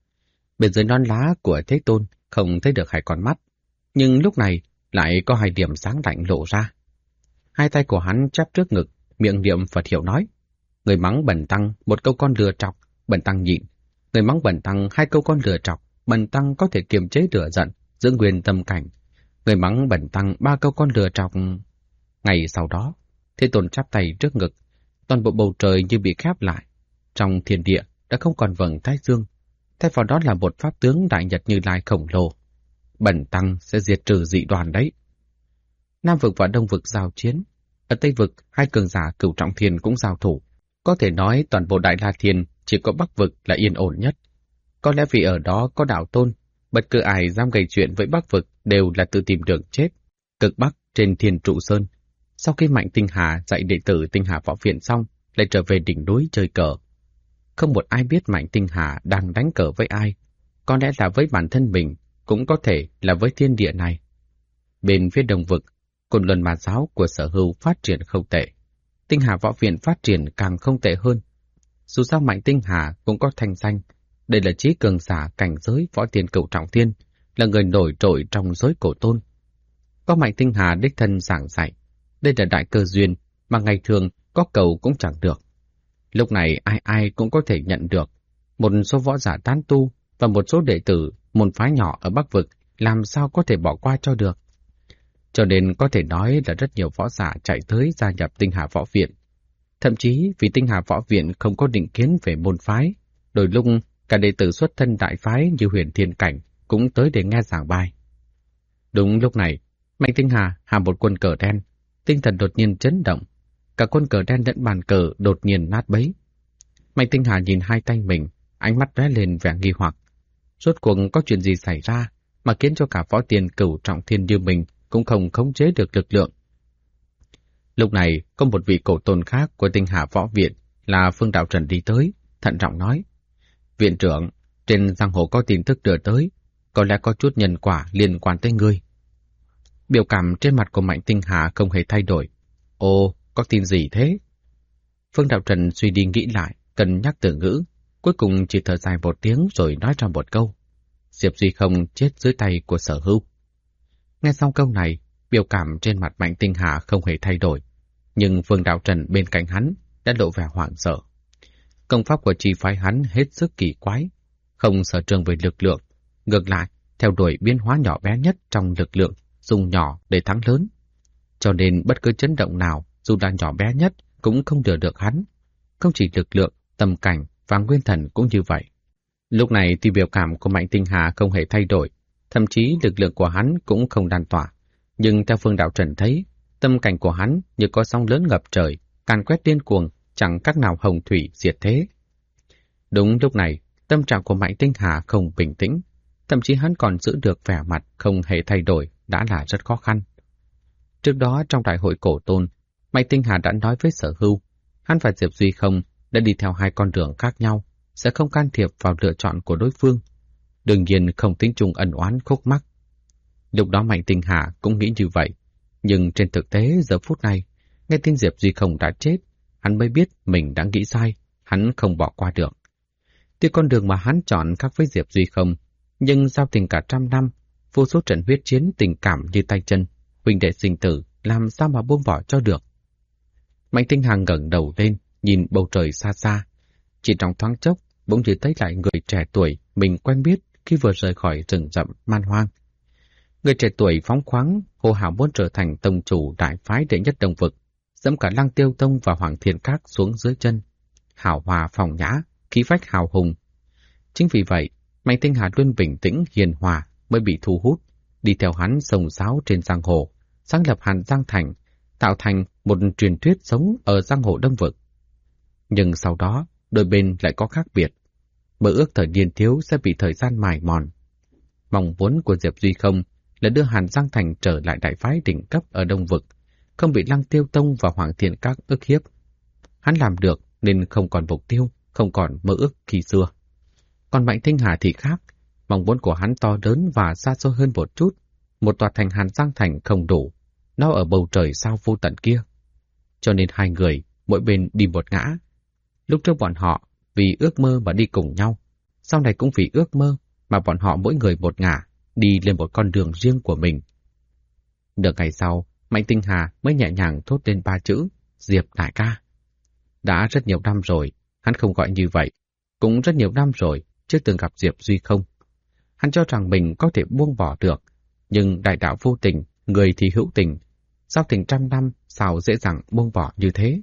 Speaker 1: Bên dưới nón lá của Thế Tôn không thấy được hai con mắt, nhưng lúc này lại có hai điểm sáng lạnh lộ ra. Hai tay của hắn chắp trước ngực, miệng niệm Phật hiệu nói, người mắng bần tăng một câu con lừa trọc, bần tăng nhịn. Người mắng bần tăng hai câu con lừa trọc, bần tăng có thể kiềm chế lửa giận, giữ nguyên tâm cảnh. Người mắng bần tăng ba câu con lừa trọc. Ngày sau đó, Thế Tôn chắp tay trước ngực, toàn bộ bầu trời như bị khép lại. Trong thiên địa đã không còn vầng thái dương, thay vào đó là một pháp tướng đại nhật Như Lai khổng lồ. Bần tăng sẽ diệt trừ dị đoàn đấy. Nam Vực và Đông Vực giao chiến, Ở Tây Vực, hai cường giả Cửu Trọng Thiên cũng giao thủ. Có thể nói toàn bộ Đại La Thiên chỉ có Bắc Vực là yên ổn nhất. Có lẽ vì ở đó có đạo tôn, bất cứ ai dám gây chuyện với Bắc Vực đều là tự tìm đường chết. Cực Bắc trên Thiên Trụ Sơn, sau khi Mạnh Tinh Hà dạy đệ tử Tinh Hà Võ Viện xong, lại trở về đỉnh núi chơi cờ. Không một ai biết Mạnh Tinh Hà đang đánh cờ với ai, có lẽ là với bản thân mình, cũng có thể là với thiên địa này. Bên phía Đông Vực, Côn Luân Ma Giáo của Sở Hưu phát triển không tệ. Tinh Hà Võ Viện phát triển càng không tệ hơn. Dù sao Mạnh Tinh Hà cũng có thanh danh, đây là chí cường giả cảnh giới Võ Tiên Cửu Trọng Thiên, là người nổi trội trong giới cổ tôn. Có Mạnh Tinh Hà đích thân giảng dạy, đây là đại cơ duyên mà ngày thường có cầu cũng chẳng được. Lúc này ai ai cũng có thể nhận được. Một số võ giả tán tu và một số đệ tử môn phái nhỏ ở Bắc Vực làm sao có thể bỏ qua cho được. Cho nên có thể nói là rất nhiều võ giả chạy tới gia nhập Tinh Hà Võ Viện. Thậm chí vì Tinh Hà Võ Viện không có định kiến về môn phái, đôi lúc cả đệ tử xuất thân đại phái như Huyền Thiên Cảnh cũng tới để nghe giảng bài. Đúng lúc này, Mạnh Tinh Hà hạ một quân cờ đen, tinh thần đột nhiên chấn động, cả quân cờ đen lẫn bàn cờ đột nhiên nát bấy. Mạnh Tinh Hà nhìn hai tay mình, ánh mắt lóe lên vẻ nghi hoặc. Rốt cuộc có chuyện gì xảy ra mà khiến cho cả Võ Tiên Cửu Trọng Thiên như mình cũng không khống chế được lực lượng. Lúc này, có một vị cổ tôn khác của Tinh Hà Võ Viện là Phương Đạo Trần đi tới, thận trọng nói: "Viện trưởng, trên giang hồ có tin tức đưa tới, có lẽ có chút nhân quả liên quan tới ngươi." Biểu cảm trên mặt của Mạnh Tinh Hà không hề thay đổi. "Ồ, có tin gì thế?" Phương Đạo Trần suy đi nghĩ lại, cân nhắc từ ngữ, cuối cùng chỉ thở dài một tiếng rồi nói ra một câu: "Diệp Duy Không chết dưới tay của Sở Hưu." Nghe xong câu này, biểu cảm trên mặt Mạnh Tinh Hà không hề thay đổi, nhưng Phương Đạo Trần bên cạnh hắn đã lộ vẻ hoảng sợ. Công pháp của chi phái hắn hết sức kỳ quái, không sở trường về lực lượng, ngược lại theo đuổi biến hóa nhỏ bé nhất trong lực lượng, dùng nhỏ để thắng lớn. Cho nên bất cứ chấn động nào, dù là nhỏ bé nhất, cũng không lừa được hắn. Không chỉ lực lượng, tâm cảnh và nguyên thần cũng như vậy. Lúc này thì biểu cảm của Mạnh Tinh Hà không hề thay đổi, thậm chí lực lượng của hắn cũng không lan tỏa. Nhưng theo Phương Đạo Trần thấy, tâm cảnh của hắn như có sóng lớn ngập trời, càn quét điên cuồng, chẳng các nào hồng thủy diệt thế. Đúng lúc này, tâm trạng của Mạnh Tinh Hà không bình tĩnh, thậm chí hắn còn giữ được vẻ mặt không hề thay đổi đã là rất khó khăn. Trước đó trong đại hội cổ tôn, Mạnh Tinh Hà đã nói với Sở Hưu, hắn và Diệp Duy Không đã đi theo hai con đường khác nhau, sẽ không can thiệp vào lựa chọn của đối phương. Đương nhiên không tính chung ân oán khúc mắc. Lúc đó Mạnh Tinh Hà cũng nghĩ như vậy, nhưng trên thực tế giờ phút này, nghe tin Diệp Duy Không đã chết, hắn mới biết mình đã nghĩ sai, hắn không bỏ qua được. Tuy con đường mà hắn chọn khác với Diệp Duy Không, nhưng giao tình cả trăm năm, vô số trận huyết chiến tình cảm như tay chân, huynh đệ sinh tử, làm sao mà buông bỏ cho được. Mạnh Tinh Hà ngẩng đầu lên, nhìn bầu trời xa xa. Chỉ trong thoáng chốc, bỗng nhiên thấy lại người trẻ tuổi mình quen biết khi vừa rời khỏi rừng rậm man hoang. Người trẻ tuổi phóng khoáng, hô hào muốn trở thành tông chủ đại phái đệ nhất Đông Vực, dẫm cả Lăng Tiêu Tông và Hoàng Thiên Các xuống dưới chân. Hào hòa phong nhã, khí phách hào hùng. Chính vì vậy, Mạnh Tinh Hà luôn bình tĩnh hiền hòa mới bị thu hút, đi theo hắn sông sáo trên giang hồ, sáng lập Hàn Giang Thành, tạo thành một truyền thuyết sống ở giang hồ Đông Vực. Nhưng sau đó, đôi bên lại có khác biệt. Mơ ước thời niên thiếu sẽ bị thời gian mài mòn. Mong muốn của Diệp Duy Không là đưa Hàn Giang Thành trở lại đại phái đỉnh cấp ở Đông Vực, không bị Lăng Tiêu Tông và Hoàng Thiên Các ức hiếp. Hắn làm được nên không còn mục tiêu, không còn mơ ước khi xưa. Còn Mạnh Tinh Hà thì khác, mong muốn của hắn to lớn và xa xôi hơn một chút. Một tòa thành Hàn Giang Thành không đủ, nó ở bầu trời sao vô tận kia. Cho nên hai người, mỗi bên đi một ngã. Lúc trước bọn họ vì ước mơ mà đi cùng nhau, sau này cũng vì ước mơ mà bọn họ mỗi người một ngả, đi lên một con đường riêng của mình. Được ngày sau, Mạnh Tinh Hà mới nhẹ nhàng thốt lên ba chữ, Diệp đại ca. Đã rất nhiều năm rồi, hắn không gọi như vậy. Cũng rất nhiều năm rồi, chưa từng gặp Diệp Duy Không. Hắn cho rằng mình có thể buông bỏ được, nhưng đại đạo vô tình, người thì hữu tình. Giao tình trăm năm, sao dễ dàng buông bỏ như thế?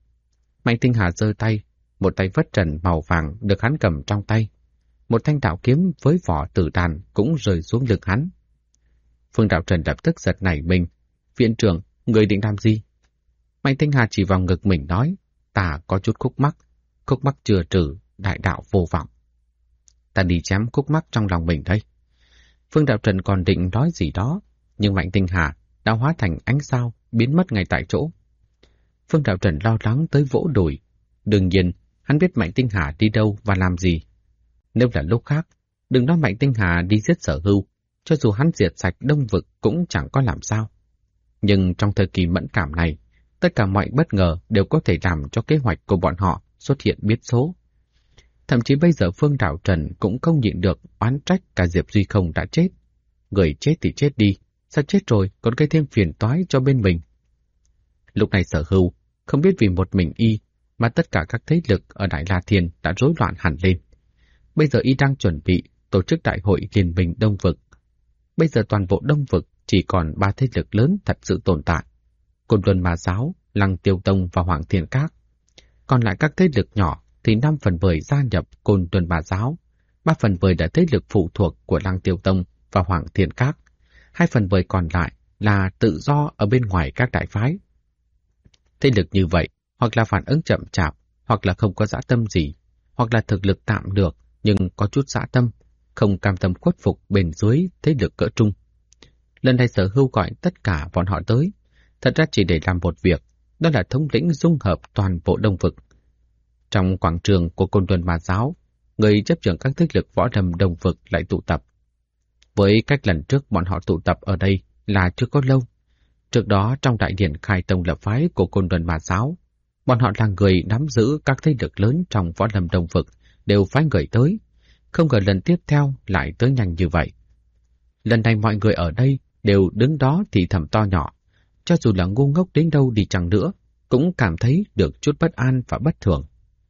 Speaker 1: Mạnh Tinh Hà giơ tay, một tay vất trần màu vàng được hắn cầm trong tay. Một thanh đạo kiếm với vỏ tử đàn cũng rơi xuống lưng hắn. Phương Đạo Trần lập tức giật nảy mình. Viện trưởng, người định làm gì? Mạnh Tinh Hà chỉ vào ngực mình nói, ta có chút khúc mắc chưa trừ, đại đạo vô vọng. Ta đi chém khúc mắc trong lòng mình đây. Phương Đạo Trần còn định nói gì đó, nhưng Mạnh Tinh Hà đã hóa thành ánh sao, biến mất ngay tại chỗ. Phương Đạo Trần lo lắng tới vỗ đùi. Đương nhiên, hắn biết Mạnh Tinh Hà đi đâu và làm gì. Nếu là lúc khác, đừng nói Mạnh Tinh Hà đi giết Sở Hưu, cho dù hắn diệt sạch Đông Vực cũng chẳng có làm sao. Nhưng trong thời kỳ mẫn cảm này, tất cả mọi bất ngờ đều có thể làm cho kế hoạch của bọn họ xuất hiện biến số. Thậm chí bây giờ Phương Đạo Trần cũng không nhịn được oán trách cả Diệp Duy Không đã chết. Người chết thì chết đi, sao chết rồi còn gây thêm phiền toái cho bên mình. Lúc này Sở Hưu không biết vì một mình y mà tất cả các thế lực ở Đại La Thiên đã rối loạn hẳn lên. Bây giờ y đang chuẩn bị tổ chức đại hội liên minh Đông Vực. Bây giờ toàn bộ Đông Vực chỉ còn 3 thế lực lớn thật sự tồn tại: Côn Luân Ma Giáo, Lăng Tiêu Tông và Hoàng Thiên Các. Còn lại các thế lực nhỏ thì 5 phần 10 gia nhập Côn Luân Ma Giáo, 3 phần 10 là thế lực phụ thuộc của Lăng Tiêu Tông và Hoàng Thiên Các, 2 phần 10 còn lại là tự do ở bên ngoài các đại phái. Thế lực như vậy hoặc là phản ứng chậm chạp, hoặc là không có dã tâm gì, hoặc là thực lực tạm được nhưng có chút dã tâm, không cam tâm khuất phục bên dưới thế lực cỡ trung. Lần này Sở Hưu gọi tất cả bọn họ tới, thật ra chỉ để làm một việc, đó là thống lĩnh dung hợp toàn bộ Đông Vực. Trong quảng trường của Côn Luân Ma Giáo, người chấp trưởng các thế lực võ lâm Đông Vực lại tụ tập. Với cách lần trước bọn họ tụ tập ở đây là chưa có lâu. Trước đó trong đại điển khai tông lập phái của Côn Luân Ma Giáo, bọn họ là người nắm giữ các thế lực lớn trong võ lâm Đông Vực, đều phái người tới. Không ngờ lần tiếp theo lại tới nhanh như vậy. Lần này mọi người ở đây đều đứng đó thì thầm to nhỏ, cho dù là ngu ngốc đến đâu đi chăng nữa, cũng cảm thấy được chút bất an và bất thường.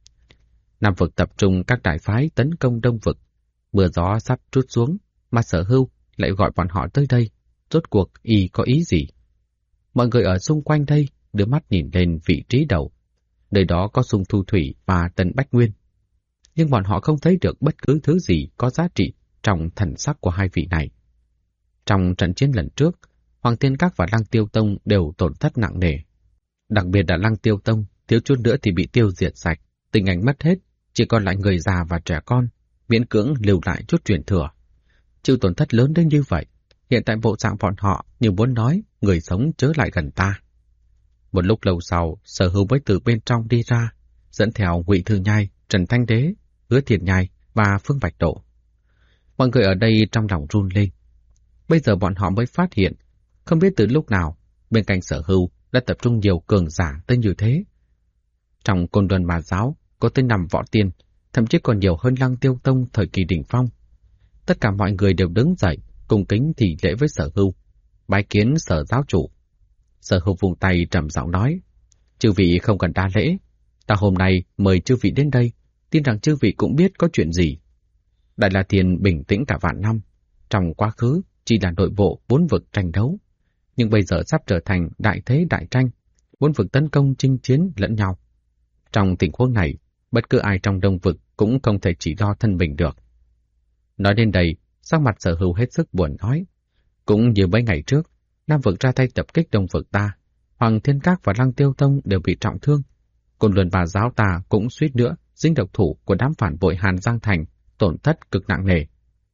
Speaker 1: Nam Vực tập trung các đại phái tấn công Đông Vực. Mưa gió sắp trút xuống, mà Sở Hưu lại gọi bọn họ tới đây. Rốt cuộc y có ý gì? Mọi người ở xung quanh đây đưa mắt nhìn lên vị trí đầu. Nơi đó có Sung Thu Thủy và Tần Bách Nguyên. Nhưng bọn họ không thấy được bất cứ thứ gì có giá trị trong thần sắc của hai vị này. Trong trận chiến lần trước, Hoàng Thiên Các và Lăng Tiêu Tông đều tổn thất nặng nề. Đặc biệt là Lăng Tiêu Tông, thiếu chút nữa thì bị tiêu diệt sạch, tình ảnh mất hết, chỉ còn lại người già và trẻ con, miễn cưỡng lưu lại chút truyền thừa. Chịu tổn thất lớn đến như vậy, hiện tại bộ dạng bọn họ như muốn nói người sống chớ lại gần ta. Một lúc lâu sau, Sở Hưu mới từ bên trong đi ra, dẫn theo Ngụy Thư Nhai, Trần Thanh Đế, Hứa Thiền Nhai và Phương Bạch Độ. Mọi người ở đây trong lòng run lên. Bây giờ bọn họ mới phát hiện, không biết từ lúc nào, bên cạnh Sở Hưu đã tập trung nhiều cường giả tới như thế. Trong Côn Luân Ma Giáo có tới 5 võ tiên, thậm chí còn nhiều hơn Lăng Tiêu Tông thời kỳ đỉnh phong. Tất cả mọi người đều đứng dậy, cung kính thì lễ với Sở Hưu, bái kiến Sở giáo chủ. Sở Hưu vùng tay trầm giọng nói: "Chư vị không cần đa lễ, ta hôm nay mời chư vị đến đây, tin rằng chư vị cũng biết có chuyện gì. Đại La Thiên bình tĩnh cả vạn năm, trong quá khứ chỉ là nội bộ 4 vực tranh đấu, nhưng bây giờ sắp trở thành đại thế đại tranh, 4 vực tấn công chinh chiến lẫn nhau. Trong tình huống này, bất cứ ai trong Đông vực cũng không thể chỉ lo thân mình được." Nói đến đây, sắc mặt Sở Hưu hết sức buồn nói: "Cũng như mấy ngày trước, Nam vực ra tay tập kích Đông vực ta, Hoàng Thiên Các và Lăng Tiêu Tông đều bị trọng thương. Côn Luân Ma Giáo ta cũng suýt nữa dính độc thủ của đám phản bội Hàn Giang Thành, tổn thất cực nặng nề."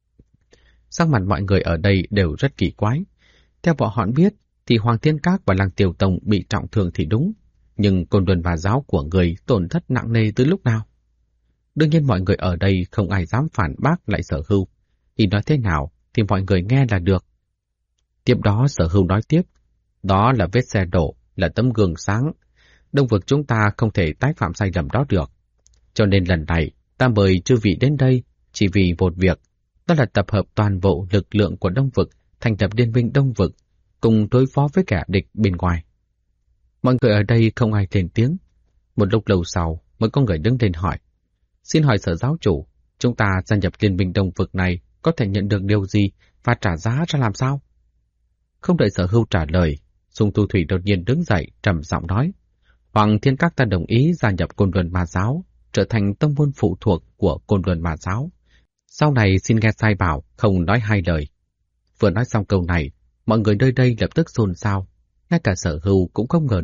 Speaker 1: Sắc mặt mọi người ở đây đều rất kỳ quái. Theo bọn họ biết, thì Hoàng Thiên Các và Lăng Tiêu Tông bị trọng thương thì đúng, nhưng Côn Luân Ma Giáo của người tổn thất nặng nề từ lúc nào? Đương nhiên mọi người ở đây không ai dám phản bác lại Sở Hưu. Y nói thế nào thì mọi người nghe là được. Tiếp đó Sở Hưu nói tiếp: "Đó là vết xe đổ, là tấm gương sáng. Đông vực chúng ta không thể tái phạm sai lầm đó được. Cho nên lần này ta mời chư vị đến đây chỉ vì một việc, đó là tập hợp toàn bộ lực lượng của Đông vực, thành lập liên minh Đông vực, cùng đối phó với kẻ địch bên ngoài." Mọi người ở đây không ai lên tiếng. Một lúc lâu sau mới có người đứng lên hỏi: "Xin hỏi Sở giáo chủ, chúng ta gia nhập liên minh Đông vực này có thể nhận được điều gì và trả giá ra làm sao?" Không đợi Sở Hưu trả lời, Sung Tu Thủy đột nhiên đứng dậy trầm giọng nói: "Hoàng Thiên Các ta đồng ý gia nhập Côn Luân Ma Giáo, trở thành tông môn phụ thuộc của Côn Luân Ma Giáo. Sau này xin nghe sai bảo, không nói hai lời." Vừa nói xong câu này, mọi người nơi đây lập tức xôn xao. Ngay cả Sở Hưu cũng không ngờ nổi,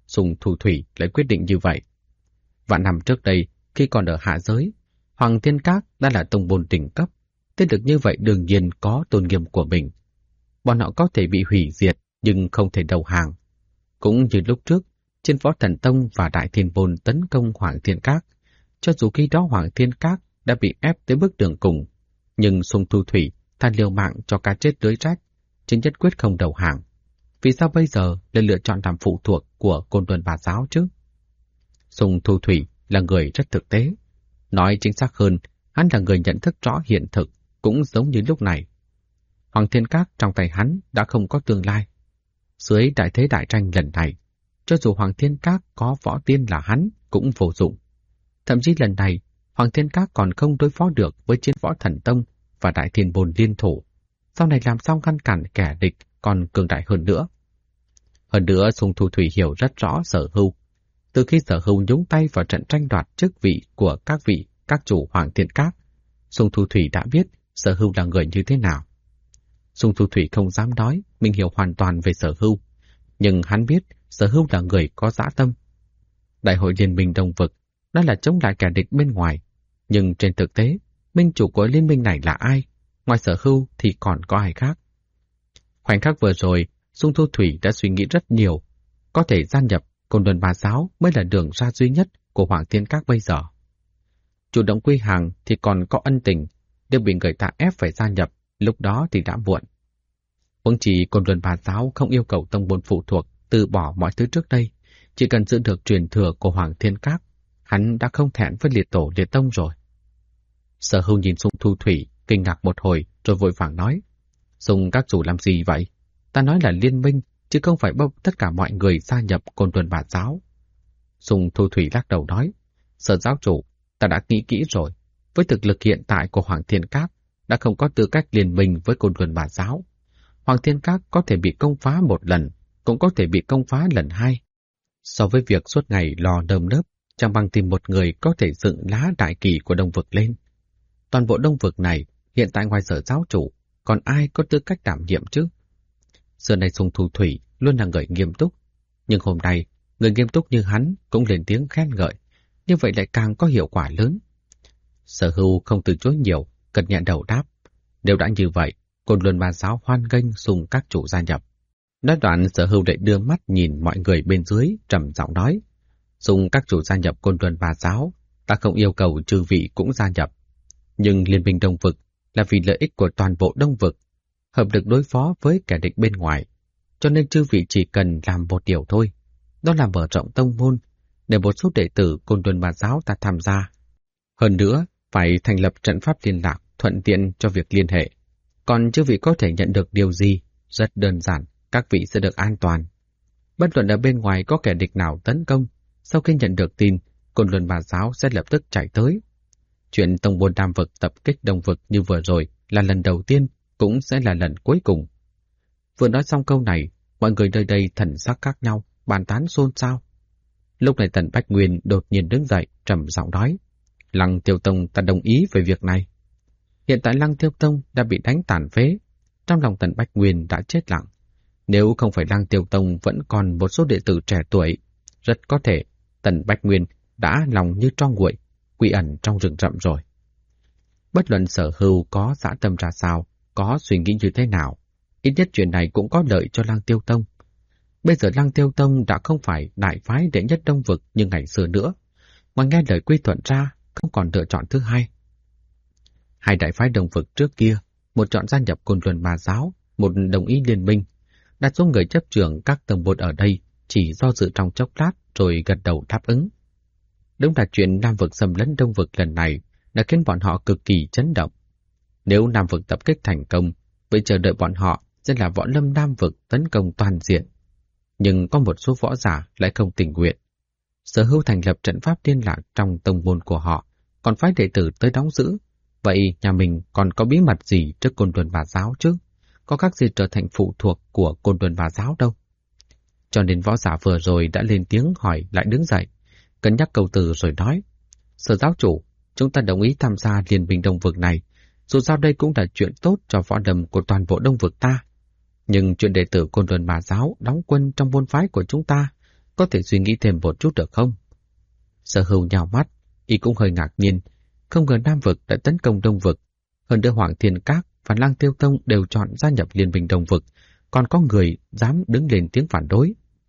Speaker 1: Sùng Thu Thủy lại quyết định như vậy. Vạn năm trước đây, khi còn ở hạ giới, Hoàng Thiên Các đã là tông môn đỉnh cấp, thế lực như vậy đương nhiên có tôn nghiêm của mình. Bọn họ có thể bị hủy diệt nhưng không thể đầu hàng. Cũng như lúc trước, trên Võ Thần Tông và Đại Thiên Môn tấn công Hoàng Thiên Các, cho dù khi đó Hoàng Thiên Các đã bị ép tới bước đường cùng, nhưng Sùng Thu Thủy tha liều mạng cho cá chết lưới rách, chính nhất quyết không đầu hàng. Vì sao bây giờ lại lựa chọn làm phụ thuộc của Côn Luân Bà Giáo chứ? Sùng Thu Thủy là người rất thực tế. Nói chính xác hơn, hắn là người nhận thức rõ hiện thực, cũng giống như lúc này. Hoàng Thiên Các trong tay hắn đã không có tương lai. Dưới đại thế đại tranh lần này, cho dù Hoàng Thiên Các có võ tiên là hắn cũng vô dụng. Thậm chí lần này, Hoàng Thiên Các còn không đối phó được với Chiến Võ Thần Tông và Đại Thiên Môn liên thủ. Sau này làm sao ngăn cản kẻ địch còn cường đại hơn nữa. Hơn nữa, Sùng Thu Thủy hiểu rất rõ Sở Hưu. Từ khi Sở Hưu nhúng tay vào trận tranh đoạt chức vị của các chủ Hoàng Thiên Các, Sùng Thu Thủy đã biết Sở Hưu là người như thế nào. Sùng Thu Thủy không dám nói mình hiểu hoàn toàn về Sở Hưu, nhưng hắn biết Sở Hưu là người có dã tâm. Đại hội Liên minh Đông Vực đó là chống lại kẻ địch bên ngoài, nhưng trên thực tế, minh chủ của liên minh này là ai? Ngoài Sở Hưu thì còn có ai khác? Khoảnh khắc vừa rồi, Sùng Thu Thủy đã suy nghĩ rất nhiều. Có thể gia nhập Côn Luân Bà Giáo mới là đường ra duy nhất của Hoàng Thiên Các bây giờ. Chủ động quy hàng thì còn có ân tình, nếu bị người ta ép phải gia nhập, lúc đó thì đã muộn. Huống chi Côn Luân Bà Giáo không yêu cầu tông môn phụ thuộc từ bỏ mọi thứ trước đây, chỉ cần giữ được truyền thừa của Hoàng Thiên Các, hắn đã không thẹn với liệt tổ liệt tông rồi. Sở Hưu nhìn Sùng Thu Thủy kinh ngạc một hồi rồi vội vàng nói: Sùng các chủ làm gì vậy? Ta nói là liên minh, chứ không phải bốc tất cả mọi người gia nhập Côn Luân Bà Giáo. Sùng Thu Thủy lắc đầu nói: Sở giáo chủ, ta đã nghĩ kỹ rồi. Với thực lực hiện tại của Hoàng Thiên Các, đã không có tư cách liên minh với Côn Luân Bà Giáo. Hoàng Thiên Các có thể bị công phá một lần, cũng có thể bị công phá lần hai. So với việc suốt ngày lo đơm nớp, chẳng bằng tìm một người có thể dựng lá đại kỳ của Đông Vực lên. Toàn bộ Đông Vực này, hiện tại ngoài Sở giáo chủ, còn ai có tư cách đảm nhiệm chứ? Xưa nay Sùng Thu Thủy luôn là người nghiêm túc, nhưng hôm nay, người nghiêm túc như hắn cũng lên tiếng khen ngợi, như vậy lại càng có hiệu quả lớn. Sở Hưu không từ chối nhiều, cật nhẹ đầu đáp: Nếu đã như vậy, Côn Luân Bà Giáo hoan nghênh Sùng các chủ gia nhập. Nói đoạn, Sở Hưu lại đưa mắt nhìn mọi người bên dưới, trầm giọng nói: Sùng các chủ gia nhập Côn Luân Bà Giáo, ta không yêu cầu chư vị cũng gia nhập. Nhưng Liên minh Đông Vực là vì lợi ích của toàn bộ Đông Vực, hợp lực đối phó với kẻ địch bên ngoài, cho nên chư vị chỉ cần làm một điều thôi, đó là mở rộng tông môn, để một số đệ tử Côn Luân Bà Giáo ta tham gia. Hơn nữa, phải thành lập trận pháp liên lạc thuận tiện cho việc liên hệ. Còn chư vị có thể nhận được điều gì? Rất đơn giản, các vị sẽ được an toàn. Bất luận ở bên ngoài có kẻ địch nào tấn công, sau khi nhận được tin, Côn Luân Bà Giáo sẽ lập tức chạy tới. Chuyện tông môn Nam Vực tập kích Đông Vực như vừa rồi là lần đầu tiên, cũng sẽ là lần cuối cùng. Vừa nói xong câu này, mọi người nơi đây thần sắc khác nhau, bàn tán xôn xao. Lúc này Tần Bách Nguyên đột nhiên đứng dậy, trầm giọng nói: Lăng Tiêu Tông ta đồng ý về việc này. Hiện tại Lăng Tiêu Tông đã bị đánh tàn phế, trong lòng Tần Bách Nguyên đã chết lặng. Nếu không phải Lăng Tiêu Tông vẫn còn một số đệ tử trẻ tuổi, rất có thể Tần Bách Nguyên đã lòng như tro nguội, quy ẩn trong rừng rậm rồi. Bất luận Sở Hưu có dã tâm ra sao, có suy nghĩ như thế nào, ít nhất chuyện này cũng có lợi cho Lăng Tiêu Tông. Bây giờ Lăng Tiêu Tông đã không phải đại phái đệ nhất Đông Vực như ngày xưa nữa, mà nghe lời quy thuận ra, không còn lựa chọn thứ hai. Hai đại phái Đông Vực trước kia, một chọn gia nhập Côn Luân Bà Giáo, một đồng ý liên minh. Đa số người chấp trưởng các tông môn ở đây chỉ do dự trong chốc lát rồi gật đầu đáp ứng. Đúng là chuyện Nam Vực xâm lấn Đông Vực lần này đã khiến bọn họ cực kỳ chấn động. Nếu Nam Vực tập kích thành công, vậy chờ đợi bọn họ sẽ là võ lâm Nam Vực tấn công toàn diện. Nhưng có một số võ giả lại không tình nguyện. Sở Hưu thành lập trận pháp liên lạc trong tông môn của họ, còn phái đệ tử tới đóng giữ. Vậy nhà mình còn có bí mật gì trước Côn Luân Bà Giáo chứ? Có các gì trở thành phụ thuộc của Côn Luân Bà Giáo đâu. Cho nên võ giả vừa rồi đã lên tiếng hỏi lại đứng dậy, cân nhắc câu từ rồi nói: Sở giáo chủ, chúng ta đồng ý tham gia liên minh Đông Vực này, dù sao đây cũng là chuyện tốt cho võ lâm của toàn bộ Đông Vực ta. Nhưng chuyện đệ tử Côn Luân Bà Giáo đóng quân trong môn phái của chúng ta, có thể suy nghĩ thêm một chút được không? Sở Hưu nhào mắt, y cũng hơi ngạc nhiên, không ngờ Nam Vực đã tấn công Đông Vực. Hơn nữa Hoàng Thiên Các và Lang Tiêu Tông đều chọn gia nhập Liên minh Đông Vực, còn có người dám đứng lên tiếng phản đối.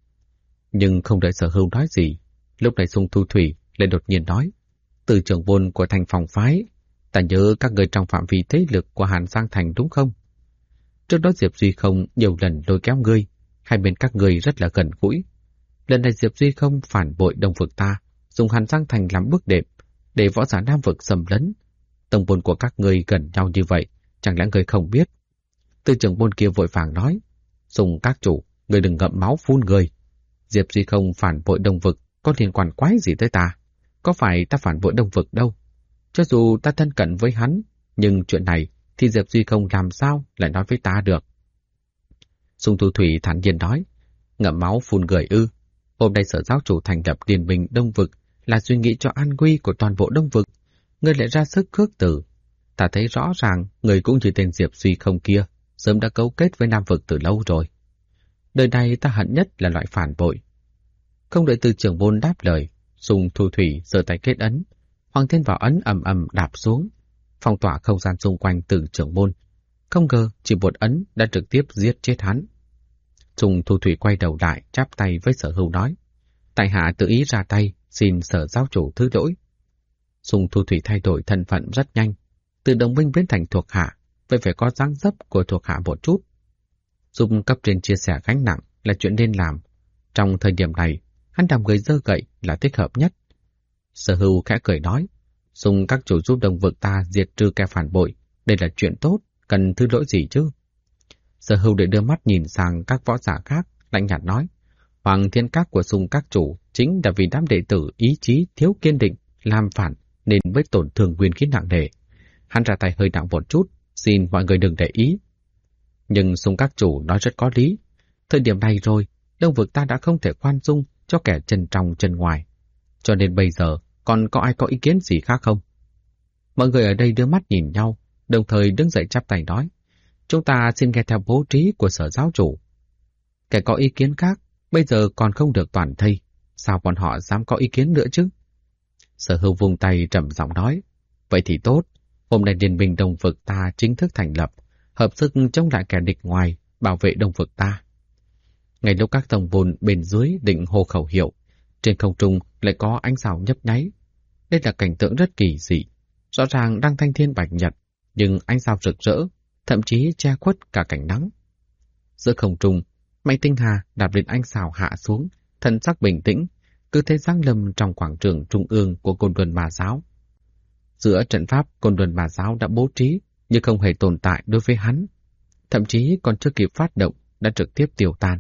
Speaker 1: Nhưng không đợi Sở Hưu nói gì, lúc này Sung Thu Thủy lại đột nhiên nói, từ trưởng môn của thành phòng phái, ta nhớ các người trong phạm vi thế lực của Hàn Giang Thành đúng không? Trước đó Diệp Duy Không nhiều lần lôi kéo ngươi, hai bên các người rất là gần gũi. Lần này Diệp Duy Không phản bội Đông Vực ta, dùng Hàn Giang Thành làm bước đệm, để võ giả Nam Vực xâm lấn. Tông môn của các ngươi gần nhau như vậy, chẳng lẽ người không biết? Từ trưởng môn kia vội vàng nói, Sung các chủ, người đừng ngậm máu phun người. Diệp Duy Không phản bội Đông Vực, có liên quan quái gì tới ta? Có phải ta phản bội Đông Vực đâu? Cho dù ta thân cận với hắn, nhưng chuyện này thì Diệp Duy Không làm sao lại nói với ta được? Sung Thu Thủy thản nhiên nói, ngậm máu phun người ư? Hôm nay Sở giáo chủ thành lập Liên minh Đông Vực là suy nghĩ cho an nguy của toàn bộ Đông Vực. Ngươi lại ra sức khước từ. Ta thấy rõ ràng người cũng như tên Diệp Duy Không kia, sớm đã cấu kết với Nam Vực từ lâu rồi. Đời này ta hận nhất là loại phản bội. Không đợi từ trưởng môn đáp lời, Sung Thu Thủy giơ tay kết ấn, Hoàng Thiên Bảo ấn ầm ầm đạp xuống, phong tỏa không gian xung quanh từ trưởng môn. Không ngờ chỉ một ấn đã trực tiếp giết chết hắn. Sung Thu Thủy quay đầu lại, chắp tay với Sở Hưu nói, tại hạ tự ý ra tay, xin Sở giáo chủ thứ lỗi. Sung Thu Thủy thay đổi thân phận rất nhanh, từ đồng minh biến thành thuộc hạ, vậy phải có dáng dấp của thuộc hạ một chút. Giúp cấp trên chia sẻ gánh nặng là chuyện nên làm. Trong thời điểm này, hắn làm người giơ gậy là thích hợp nhất. Sở Hưu khẽ cười nói, Sung các chủ giúp Đông Vực ta diệt trừ kẻ phản bội, đây là chuyện tốt, cần thứ lỗi gì chứ? Sở Hưu để đưa mắt nhìn sang các võ giả khác, lạnh nhạt nói, Hoàng Thiên Các của Sung các chủ chính là vì đám đệ tử ý chí thiếu kiên định, làm phản nên mới tổn thương nguyên khí nặng nề. Hắn ra tay hơi nặng một chút, xin mọi người đừng để ý. Nhưng Sung các chủ nói rất có lý. Thời điểm này rồi, Đông Vực ta đã không thể khoan dung cho kẻ chân trong chân ngoài. Cho nên bây giờ, còn có ai có ý kiến gì khác không? Mọi người ở đây đưa mắt nhìn nhau, đồng thời đứng dậy chắp tay nói, chúng ta xin nghe theo bố trí của Sở giáo chủ. Kẻ có ý kiến khác, bây giờ còn không được toàn thây, sao bọn họ dám có ý kiến nữa chứ? Sở Hưu vùng tay trầm giọng nói, vậy thì tốt, hôm nay Liên minh Đông Vực ta chính thức thành lập, hợp sức chống lại kẻ địch ngoài, bảo vệ Đông Vực ta. Ngay lúc các tông môn bên dưới định hô khẩu hiệu, trên không trung lại có ánh sao nhấp nháy. Đây là cảnh tượng rất kỳ dị, rõ ràng đang thanh thiên bạch nhật, nhưng ánh sao rực rỡ, thậm chí che khuất cả cảnh nắng. Giữa không trung, Mạnh Tinh Hà đạp lên ánh sao hạ xuống, thân sắc bình tĩnh, cứ thế giáng lâm trong quảng trường trung ương của Côn Luân Ma Giáo. Giữa trận pháp Côn Luân Ma Giáo đã bố trí, nhưng không hề tồn tại đối với hắn, thậm chí còn chưa kịp phát động đã trực tiếp tiêu tan.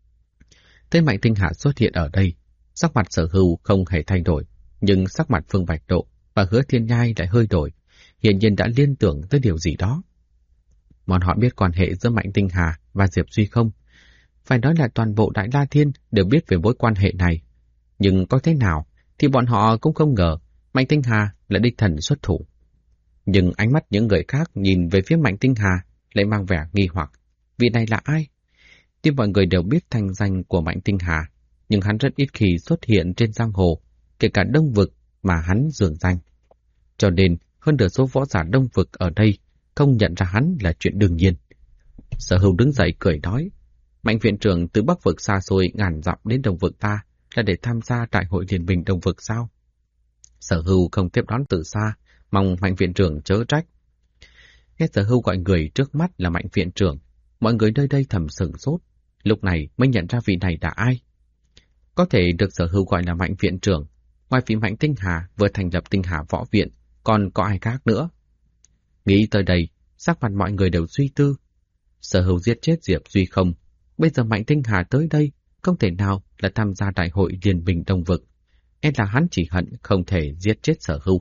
Speaker 1: Thấy Mạnh Tinh Hà xuất hiện ở đây, sắc mặt Sở Hưu không hề thay đổi, nhưng sắc mặt Phương Bạch Độ và Hứa Thiên Nhai lại hơi đổi, hiển nhiên đã liên tưởng tới điều gì đó. Bọn họ biết quan hệ giữa Mạnh Tinh Hà và Diệp Duy Không, phải nói là toàn bộ Đại La Thiên đều biết về mối quan hệ này, nhưng có thế nào thì bọn họ cũng không ngờ Mạnh Tinh Hà là đích thần xuất thủ. Nhưng ánh mắt những người khác nhìn về phía Mạnh Tinh Hà lại mang vẻ nghi hoặc, vị này là ai? Tuy mọi người đều biết thanh danh của Mạnh Tinh Hà, nhưng hắn rất ít khi xuất hiện trên giang hồ, kể cả Đông Vực mà hắn dường danh. Cho nên, hơn nửa số võ giả Đông Vực ở đây không nhận ra hắn là chuyện đương nhiên. Sở Hưu đứng dậy cười nói, Mạnh viện trưởng từ Bắc Vực xa xôi ngàn dặm đến Đông Vực ta là để tham gia đại hội Liên minh Đông Vực sao? Sở Hưu không tiếp đón từ xa, mong Mạnh viện trưởng chớ trách. Nghe Sở Hưu gọi người trước mắt là Mạnh viện trưởng, mọi người nơi đây thầm sửng sốt, lúc này mới nhận ra vị này là ai. Có thể được Sở Hưu gọi là Mạnh viện trưởng, ngoài vị Mạnh Tinh Hà vừa thành lập Tinh Hà Võ Viện, còn có ai khác nữa? Nghĩ tới đây, sắc mặt mọi người đều suy tư. Sở Hưu giết chết Diệp Duy Không, bây giờ Mạnh Tinh Hà tới đây, không thể nào là tham gia đại hội Liên minh Đông Vực. E là hắn chỉ hận không thể giết chết Sở Hưu.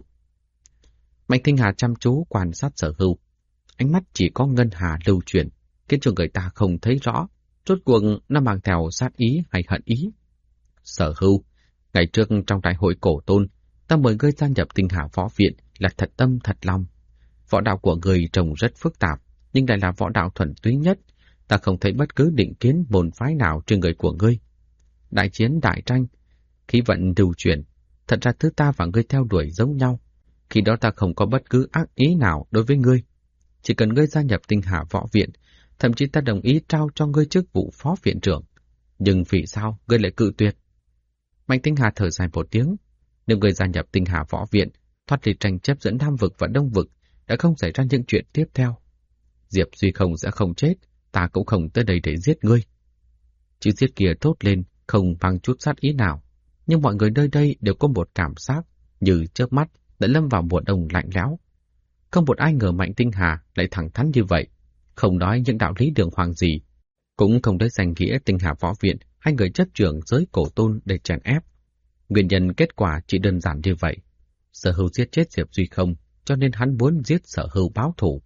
Speaker 1: Mạnh Tinh Hà chăm chú quan sát Sở Hưu, ánh mắt chỉ có ngân hà lưu chuyển, khiến cho người ta không thấy rõ rốt cuộc nó mang theo sát ý hay hận ý. Sở Hưu, ngày trước trong đại hội cổ tôn, ta mời ngươi gia nhập Tinh Hà Võ Viện là thật tâm thật lòng. Võ đạo của ngươi trông rất phức tạp, nhưng lại là võ đạo thuần túy nhất. Ta không thấy bất cứ định kiến môn phái nào trên người của ngươi. đại chiến đại tranh, khí vận điều chuyển. Thật ra thứ ta và ngươi theo đuổi giống nhau. Khi đó ta không có bất cứ ác ý nào đối với ngươi. Chỉ cần ngươi gia nhập Tinh Hà Võ Viện, thậm chí ta đồng ý trao cho ngươi chức vụ phó viện trưởng. Nhưng vì sao ngươi lại cự tuyệt? Mạnh Tinh Hà thở dài một tiếng. Nếu ngươi gia nhập Tinh Hà Võ Viện, thoát ly tranh chấp giữa Nam Vực và Đông Vực, đã không xảy ra những chuyện tiếp theo. Diệp Duy Không sẽ không chết, ta cũng không tới đây để giết ngươi. Chữ giết kia thốt lên, không mang chút sát ý nào. Nhưng mọi người nơi đây đều có một cảm giác như chớp mắt đã lâm vào mùa đông lạnh lẽo. Không một ai ngờ Mạnh Tinh Hà lại thẳng thắn như vậy, không nói những đạo lý đường hoàng gì, cũng không lấy danh nghĩa Tinh Hà Võ Viện hay người chấp trưởng giới cổ tôn để chèn ép. Nguyên nhân kết quả chỉ đơn giản như vậy. Sở Hưu giết chết Diệp Duy Không, cho nên hắn muốn giết Sở Hưu báo thù.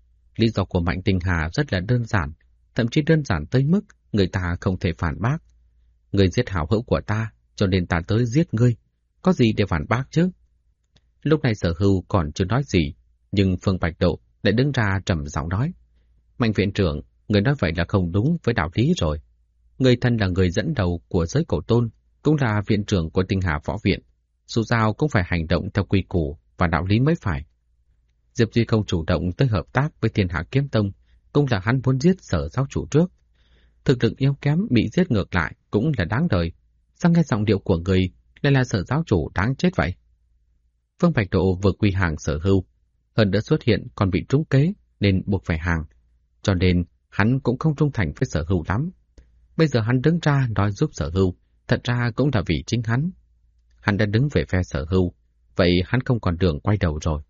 Speaker 1: Lý do của Mạnh Tinh Hà rất là đơn giản, thậm chí đơn giản tới mức người ta không thể phản bác. Ngươi giết hảo hữu của ta, cho nên ta tới giết ngươi. Có gì để phản bác chứ? Lúc này Sở Hưu còn chưa nói gì, nhưng Phương Bạch Độ lại đứng ra trầm giọng nói. Mạnh viện trưởng, người nói vậy là không đúng với đạo lý rồi. Người thân là người dẫn đầu của giới cổ tôn, cũng là viện trưởng của Tinh Hà Võ Viện. Dù sao cũng phải hành động theo quy củ và đạo lý mới phải. Diệp Duy Không chủ động tới hợp tác với Thiên Hạ Kiếm Tông, cũng là hắn muốn giết Sở giáo chủ trước. Thực lực yếu kém bị giết ngược lại cũng là đáng đời. Sao nghe giọng điệu của người lại là Sở giáo chủ đáng chết vậy? Phương Bạch Độ vừa quy hàng Sở Hưu, hơn đã xuất hiện còn bị trúng kế nên buộc phải hàng, cho nên hắn cũng không trung thành với Sở Hưu lắm. Bây giờ hắn đứng ra nói giúp Sở Hưu, thật ra cũng là vì chính hắn. Hắn đã đứng về phe Sở Hưu, vậy hắn không còn đường quay đầu rồi.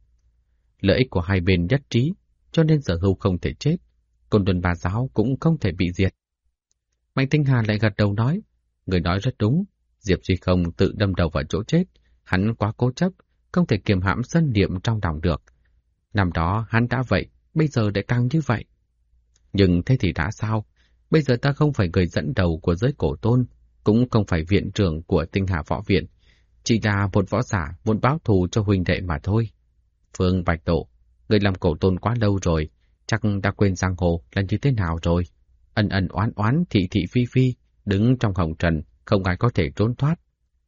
Speaker 1: Lợi ích của hai bên nhất trí, cho nên Sở Hưu không thể chết, Côn Luân Ba Giáo cũng không thể bị diệt. Mạnh Tinh Hà lại gật đầu nói, người nói rất đúng, Diệp Duy Không tự đâm đầu vào chỗ chết, hắn quá cố chấp, không thể kiềm hãm sân niệm trong lòng được. Năm đó hắn đã vậy, bây giờ lại càng như vậy. Nhưng thế thì đã sao? Bây giờ ta không phải người dẫn đầu của giới cổ tôn, cũng không phải viện trưởng của Tinh Hà Võ Viện, chỉ là một võ giả muốn báo thù cho huynh đệ mà thôi. Phương Bạch Độ, người làm cổ tôn quá lâu rồi, chắc đã quên giang hồ là như thế nào rồi. Ân ân oán oán, thị thị phi phi, đứng trong hồng trần, không ai có thể trốn thoát.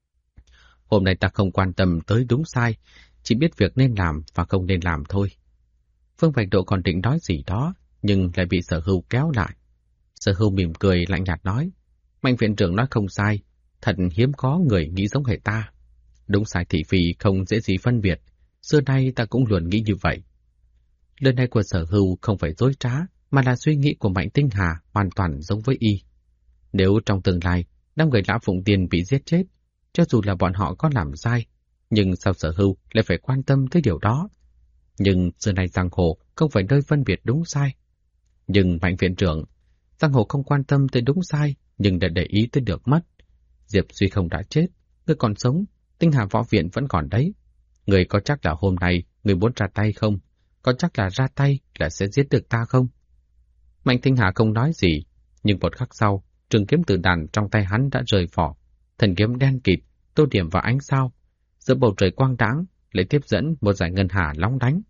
Speaker 1: Hôm nay ta không quan tâm tới đúng sai, chỉ biết việc nên làm và không nên làm thôi. Phương Bạch Độ còn định nói gì đó, nhưng lại bị Sở Hưu kéo lại. Sở Hưu mỉm cười lạnh nhạt nói, Mạnh viện trưởng nói không sai, thật hiếm có người nghĩ giống hệ ta. Đúng sai thị phi không dễ gì phân biệt, xưa nay ta cũng luôn nghĩ như vậy. Lời này của Sở Hưu không phải dối trá, mà là suy nghĩ của Mạnh Tinh Hà hoàn toàn giống với y. Nếu trong tương lai, 5 người Lã Phụng Tiên bị giết chết, cho dù là bọn họ có làm sai, nhưng sao Sở Hưu lại phải quan tâm tới điều đó? Nhưng xưa nay giang hồ không phải nơi phân biệt đúng sai. Nhưng Mạnh viện trưởng, giang hồ không quan tâm tới đúng sai, nhưng đã để ý tới được mất. Diệp Duy Không đã chết, người còn sống, Tinh Hà Võ Viện vẫn còn đấy. Người có chắc là hôm nay người muốn ra tay không? Có chắc là ra tay là sẽ giết được ta không? Mạnh Tinh Hà không nói gì, nhưng một khắc sau, trường kiếm tử đàn trong tay hắn đã rời vỏ. Thần kiếm đen kịt, tô điểm vào ánh sao. Giữa bầu trời quang đãng, lại tiếp dẫn một dải ngân hà lóng lánh.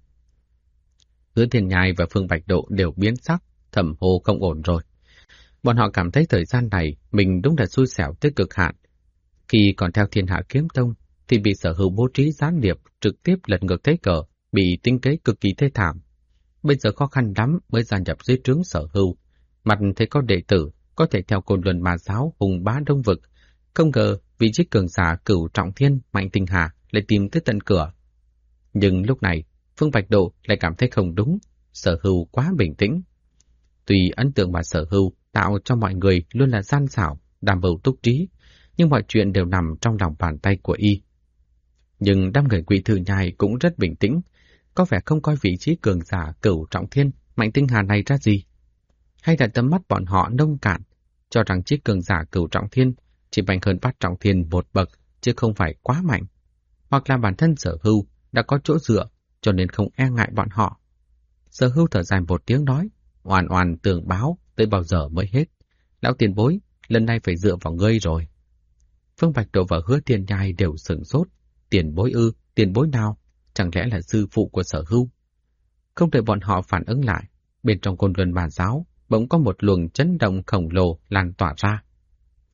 Speaker 1: Hứa Thiên Nhai và Phương Bạch Độ đều biến sắc, thầm hô không ổn rồi. Bọn họ cảm thấy thời gian này mình đúng là xui xẻo tới cực hạn. Khi còn theo Thiên Hạ Kiếm Tông, thì bị Sở Hưu bố trí gián điệp trực tiếp lật ngược thế cờ, bị tính kế cực kỳ thê thảm. Bây giờ khó khăn lắm mới gia nhập dưới trướng Sở Hưu. Mặt thấy có đệ tử có thể theo Côn Luân Ma Giáo hùng bá Đông Vực, không ngờ vị trí cường giả Cửu Trọng Thiên Mạnh Tinh Hà lại tìm tới tận cửa. Nhưng lúc này Phương Bạch Độ lại cảm thấy không đúng, Sở Hưu quá bình tĩnh. Tuy ấn tượng mà Sở Hưu tạo cho mọi người luôn là gian xảo, đảm bầu túc trí, nhưng mọi chuyện đều nằm trong lòng bàn tay của y. Nhưng đám người Quỷ Thư Nhai cũng rất bình tĩnh, có vẻ không coi vị trí cường giả Cửu Trọng Thiên Mạnh Tinh Hà này ra gì. Hay là tầm mắt bọn họ nông cạn, cho rằng chiếc cường giả Cửu Trọng Thiên chỉ mạnh hơn Bát Trọng Thiên một bậc, chứ không phải quá mạnh. Hoặc là bản thân Sở Hưu đã có chỗ dựa, cho nên không e ngại bọn họ. Sở Hưu thở dài một tiếng nói, oàn oàn tường báo, tới bao giờ mới hết. Lão tiền bối, lần này phải dựa vào ngươi rồi. Phương Bạch Độ và Hứa Thiên Nhai đều sửng sốt. Tiền bối ư, tiền bối nào? Chẳng lẽ là sư phụ của Sở Hưu? Không đợi bọn họ phản ứng lại, bên trong Côn Luân Ma Giáo bỗng có một luồng chấn động khổng lồ lan tỏa ra.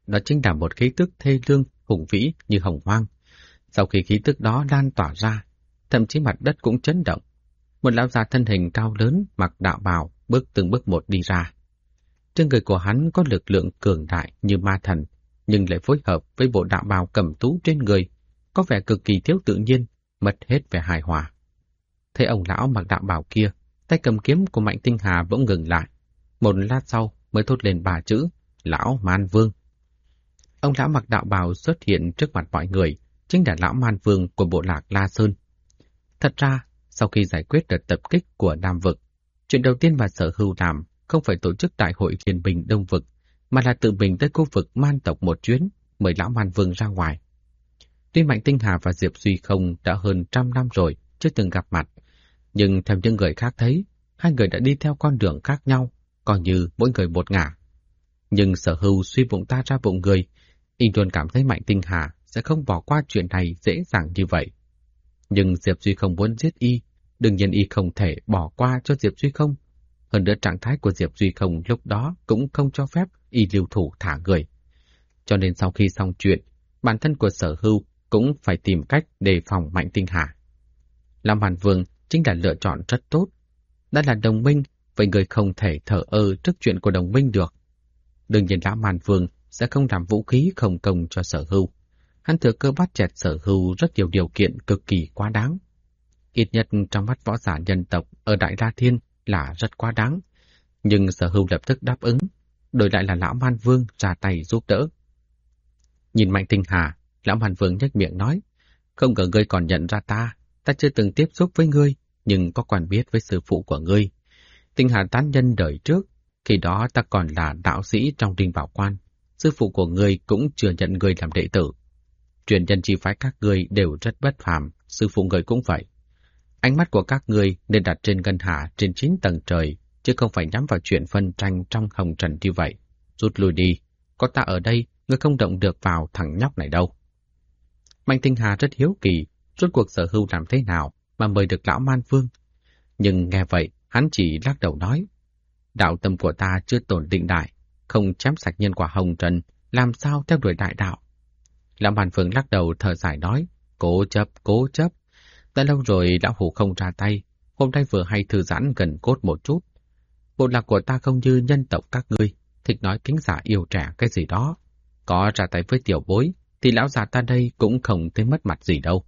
Speaker 1: đó chính là một khí tức thê lương, hùng vĩ như hồng hoang. Sau khi khí tức đó lan tỏa ra, thậm chí mặt đất cũng chấn động. Một lão già thân hình cao lớn, mặc đạo bào, bước từng bước một đi ra. Trên người của hắn có lực lượng cường đại như ma thần, nhưng lại phối hợp với bộ đạo bào cẩm tú trên người, có vẻ cực kỳ thiếu tự nhiên, mất hết vẻ hài hòa. Thấy ông lão mặc đạo bào kia, tay cầm kiếm của Mạnh Tinh Hà bỗng ngừng lại. Một lát sau mới thốt lên 3 chữ, Lão Man Vương. Ông lão mặc đạo bào xuất hiện trước mặt mọi người, chính là lão Man Vương của bộ lạc La Sơn. Thật ra, sau khi giải quyết đợt tập kích của Nam Vực, chuyện đầu tiên mà Sở Hưu làm không phải tổ chức đại hội Thiên Bình Đông Vực, mà là tự mình tới khu vực Man tộc một chuyến, mời lão Man Vương ra ngoài. Tuy Mạnh Tinh Hà và Diệp Duy Không đã hơn 100 năm rồi chưa từng gặp mặt, nhưng theo những người khác thấy, hai người đã đi theo con đường khác nhau, coi như mỗi người một ngả. Nhưng Sở Hưu suy bụng ta ra bụng người, y luôn cảm thấy Mạnh Tinh Hà sẽ không bỏ qua chuyện này dễ dàng như vậy. Nhưng Diệp Duy Không muốn giết y, đương nhiên y không thể bỏ qua cho Diệp Duy Không. Hơn nữa trạng thái của Diệp Duy Không lúc đó cũng không cho phép y lưu thủ thả người. Cho nên sau khi xong chuyện, bản thân của Sở Hưu cũng phải tìm cách đề phòng Mạnh Tinh Hà. Lam Hoàn Vương chính là lựa chọn rất tốt. Đã là đồng minh, vậy người không thể thờ ơ trước chuyện của đồng minh được. Đương nhiên Lão Man Vương sẽ không làm vũ khí không công cho Sở Hưu. Hắn thừa cơ bắt chẹt Sở Hưu rất nhiều điều kiện cực kỳ quá đáng. Ít nhất trong mắt võ giả nhân tộc ở Đại La Thiên là rất quá đáng. Nhưng Sở Hưu lập tức đáp ứng, đổi lại là Lão Man Vương ra tay giúp đỡ. Nhìn Mạnh Tinh Hà, Lão Man Vương nhếch miệng nói, không ngờ ngươi còn nhận ra ta chưa từng tiếp xúc với ngươi, nhưng có quen biết với sư phụ của ngươi. Tinh Hà tán nhân đời trước, khi đó ta còn là đạo sĩ trong Đinh Bảo Quan, sư phụ của ngươi cũng chưa nhận ngươi làm đệ tử. Truyền nhân chi phái các ngươi đều rất bất phàm, sư phụ ngươi cũng vậy. Ánh mắt của các ngươi nên đặt trên ngân hà trên 9 tầng trời, chứ không phải nhắm vào chuyện phân tranh trong hồng trần như vậy. Rút lui đi, có ta ở đây, ngươi không động được vào thằng nhóc này đâu. Mạnh Tinh Hà rất hiếu kỳ, rốt cuộc Sở Hưu làm thế nào mà mời được Lão Man Vương. Nhưng nghe vậy, hắn chỉ lắc đầu nói, đạo tâm của ta chưa tổn định đại, không chém sạch nhân quả hồng trần, làm sao theo đuổi đại đạo. Lão Man Vương lắc đầu thở dài nói, cố chấp. Đã lâu rồi lão hủ không ra tay, hôm nay vừa hay thư giãn gần cốt một chút. Bộ lạc của ta không như nhân tộc các ngươi, thích nói kính giả yêu trẻ cái gì đó. Có ra tay với tiểu bối, thì lão già ta đây cũng không thấy mất mặt gì đâu.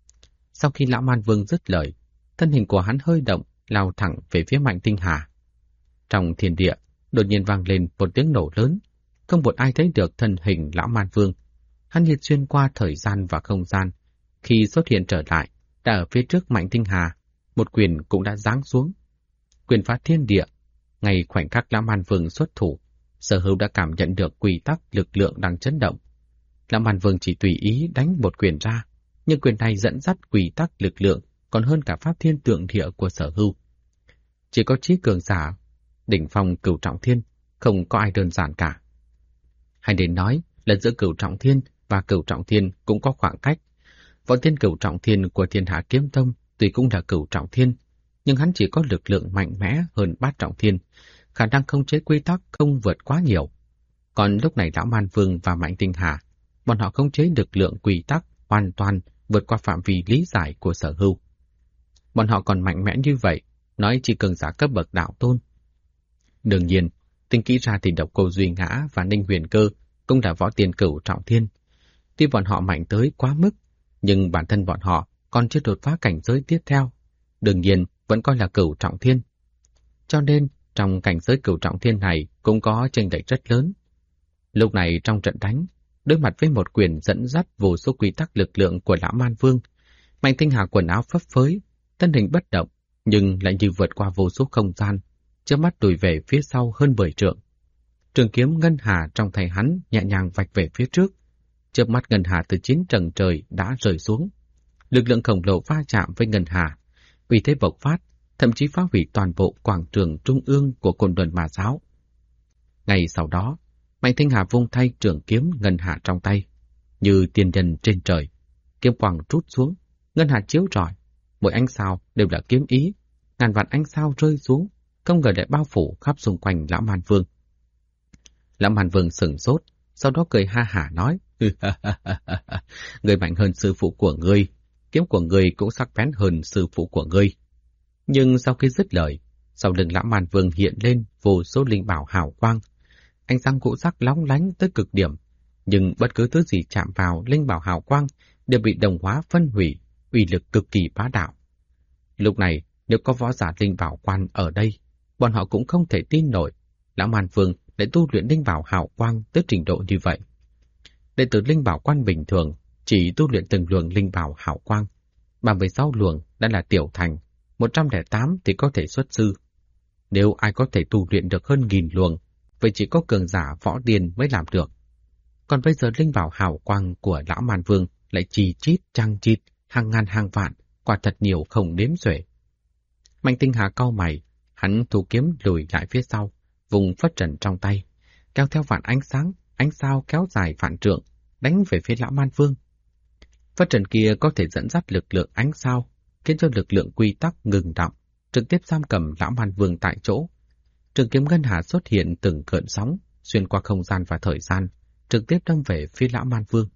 Speaker 1: Sau khi Lão Man Vương dứt lời, thân hình của hắn hơi động, lao thẳng về phía Mạnh Tinh Hà. Trong thiên địa, đột nhiên vang lên một tiếng nổ lớn, không một ai thấy được thân hình Lão Man Vương. Hắn liệt xuyên qua thời gian và không gian, khi xuất hiện trở lại, đã ở phía trước Mạnh Tinh Hà, một quyền cũng đã giáng xuống. Quyền phá thiên địa, ngay khoảnh khắc Lão Man Vương xuất thủ, Sở Hưu đã cảm nhận được quy tắc lực lượng đang chấn động. Lão Man Vương chỉ tùy ý đánh một quyền ra, nhưng quyền này dẫn dắt quy tắc lực lượng còn hơn cả pháp thiên tượng địa của Sở Hưu. Chỉ có trí cường giả, đỉnh phong Cửu Trọng Thiên, không có ai đơn giản cả. Hay đến nói là giữa Cửu Trọng Thiên và Cửu Trọng Thiên cũng có khoảng cách. Võ tiên Cửu Trọng Thiên của Thiên Hạ Kiếm Tông tuy cũng là Cửu Trọng Thiên, nhưng hắn chỉ có lực lượng mạnh mẽ hơn Bát Trọng Thiên, khả năng khống chế quy tắc không vượt quá nhiều. Còn lúc này Lão Man Vương và Mạnh Tinh Hà, bọn họ khống chế lực lượng quy tắc hoàn toàn vượt qua phạm vi lý giải của Sở Hưu. Bọn họ còn mạnh mẽ như vậy, nói chỉ cường giả cấp bậc đạo tôn. Đương nhiên, tính kỹ ra thì Độc Cô Duy Ngã và Ninh Huyền Cơ cũng là võ tiên Cửu Trọng Thiên. Tuy bọn họ mạnh tới quá mức, nhưng bản thân bọn họ còn chưa đột phá cảnh giới tiếp theo, đương nhiên vẫn coi là Cửu Trọng Thiên. Cho nên, trong cảnh giới Cửu Trọng Thiên này cũng có chênh lệch rất lớn. Lúc này trong trận đánh, đối mặt với một quyền dẫn dắt vô số quy tắc lực lượng của Lão Man Vương, Mạnh Tinh Hà quần áo phấp phới, thân hình bất động, nhưng lại như vượt qua vô số không gian, chớp mắt lùi về phía sau hơn 10 trượng. Trường kiếm ngân hà trong tay hắn nhẹ nhàng vạch về phía trước, chớp mắt ngân hà từ 9 tầng trời đã rơi xuống. Lực lượng khổng lồ va chạm với ngân hà, uy thế bộc phát, thậm chí phá hủy toàn bộ quảng trường trung ương của Côn Luân Ma Giáo. Ngay sau đó, Mạnh Tinh Hà vung thay trường kiếm ngân hà trong tay, như tiên nhân trên trời, kiếm quang trút xuống, ngân hà chiếu rọi, mỗi ánh sao đều là kiếm ý, ngàn vạn ánh sao rơi xuống, không ngờ lại bao phủ khắp xung quanh Lão Man Vương. Lão Man Vương sửng sốt, sau đó cười ha hả nói, người mạnh hơn sư phụ của ngươi, kiếm của ngươi cũng sắc bén hơn sư phụ của ngươi. Nhưng sau khi dứt lời, sau lưng Lão Man Vương hiện lên vô số linh bảo hào quang, ánh sáng ngũ sắc lóng lánh tới cực điểm, nhưng bất cứ thứ gì chạm vào linh bảo hào quang đều bị đồng hóa phân hủy, uy lực cực kỳ bá đạo. Lúc này, nếu có võ giả linh bảo quan ở đây, bọn họ cũng không thể tin nổi Lão Man Vương lại tu luyện linh bảo hào quang tới trình độ như vậy. Đệ tử linh bảo quan bình thường chỉ tu luyện từng luồng linh bảo hào quang, 36 luồng đã là tiểu thành, 108 thì có thể xuất sư. Nếu ai có thể tu luyện được hơn 1000 luồng, vậy chỉ có cường giả võ điên mới làm được. Còn bây giờ linh bảo hào quang của Lão Man Vương lại chi chít chang chít, hàng ngàn hàng vạn, quả thật nhiều không đếm xuể. Mạnh Tinh Hà cau mày, hắn thu kiếm lùi lại phía sau, vùng phất trần trong tay, kéo theo vạn ánh sáng, ánh sao kéo dài vạn trượng, đánh về phía Lão Man Vương. Phất trần kia có thể dẫn dắt lực lượng ánh sao, khiến cho lực lượng quy tắc ngừng động, trực tiếp giam cầm Lão Man Vương tại chỗ. Trường kiếm ngân hà xuất hiện từng cơn sóng, xuyên qua không gian và thời gian, trực tiếp đâm về phía Lão Man Vương.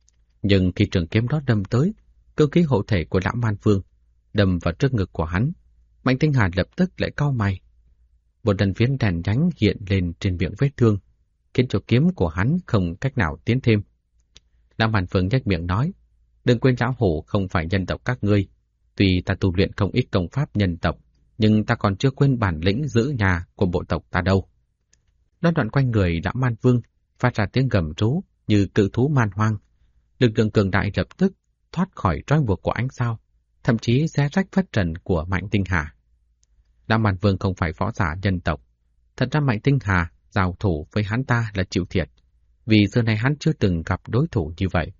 Speaker 1: Nhưng khi trường kiếm đó đâm tới, cơ khí hộ thể của Lão Man Vương đâm vào trước ngực của hắn, Mạnh Tinh Hà lập tức lại cau mày. Một lần phiến đèn nhánh hiện lên trên miệng vết thương, khiến cho kiếm của hắn không cách nào tiến thêm. Lão Man Vương nhếch miệng nói, đừng quên lão hổ không phải nhân tộc các ngươi. Tuy ta tu luyện không ít công pháp nhân tộc, nhưng ta còn chưa quên bản lĩnh giữ nhà của bộ tộc ta đâu. Đó đoạn quanh người Lão Man Vương phát ra tiếng gầm rú như cự thú man hoang. Lực lượng cường đại lập tức thoát khỏi trói buộc của ánh sao, thậm chí xé rách phất trần của Mạnh Tinh Hà. Lão Man Vương không phải võ giả nhân tộc. Thật ra Mạnh Tinh Hà giao thủ với hắn ta là chịu thiệt, vì xưa này hắn chưa từng gặp đối thủ như vậy.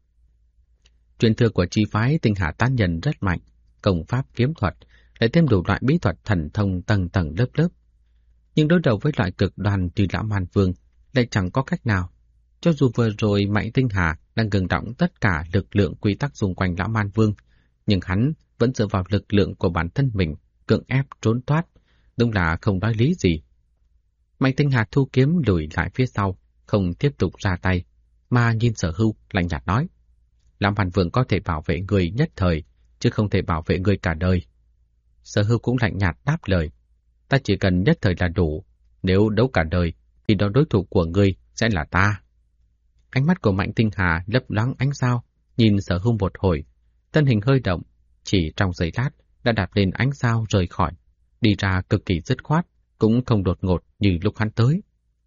Speaker 1: Truyền thừa của chi phái Tinh Hà Tán Nhân rất mạnh, công pháp kiếm thuật, lại thêm đủ loại bí thuật thần thông tầng tầng lớp lớp. Nhưng đối đầu với loại cực đoan như Lão Man Vương lại chẳng có cách nào. Cho dù vừa rồi Mạnh Tinh Hà đang ngừng động tất cả lực lượng quy tắc xung quanh Lão Man Vương, nhưng hắn vẫn dựa vào lực lượng của bản thân mình, cưỡng ép trốn thoát, đúng là không nói lý gì. Mạnh Tinh Hà thu kiếm lùi lại phía sau, không tiếp tục ra tay, mà nhìn Sở Hưu lạnh nhạt nói, Lão Man Vương có thể bảo vệ người nhất thời, chứ không thể bảo vệ người cả đời. Sở Hưu cũng lạnh nhạt đáp lời, ta chỉ cần nhất thời là đủ, nếu đấu cả đời, thì đó đối thủ của ngươi sẽ là ta. Ánh mắt của Mạnh Tinh Hà lấp loáng ánh sao, nhìn Sở Hưu một hồi, thân hình hơi động, chỉ trong giây lát đã đạp lên ánh sao rời khỏi, đi ra cực kỳ dứt khoát, cũng không đột ngột như lúc hắn tới.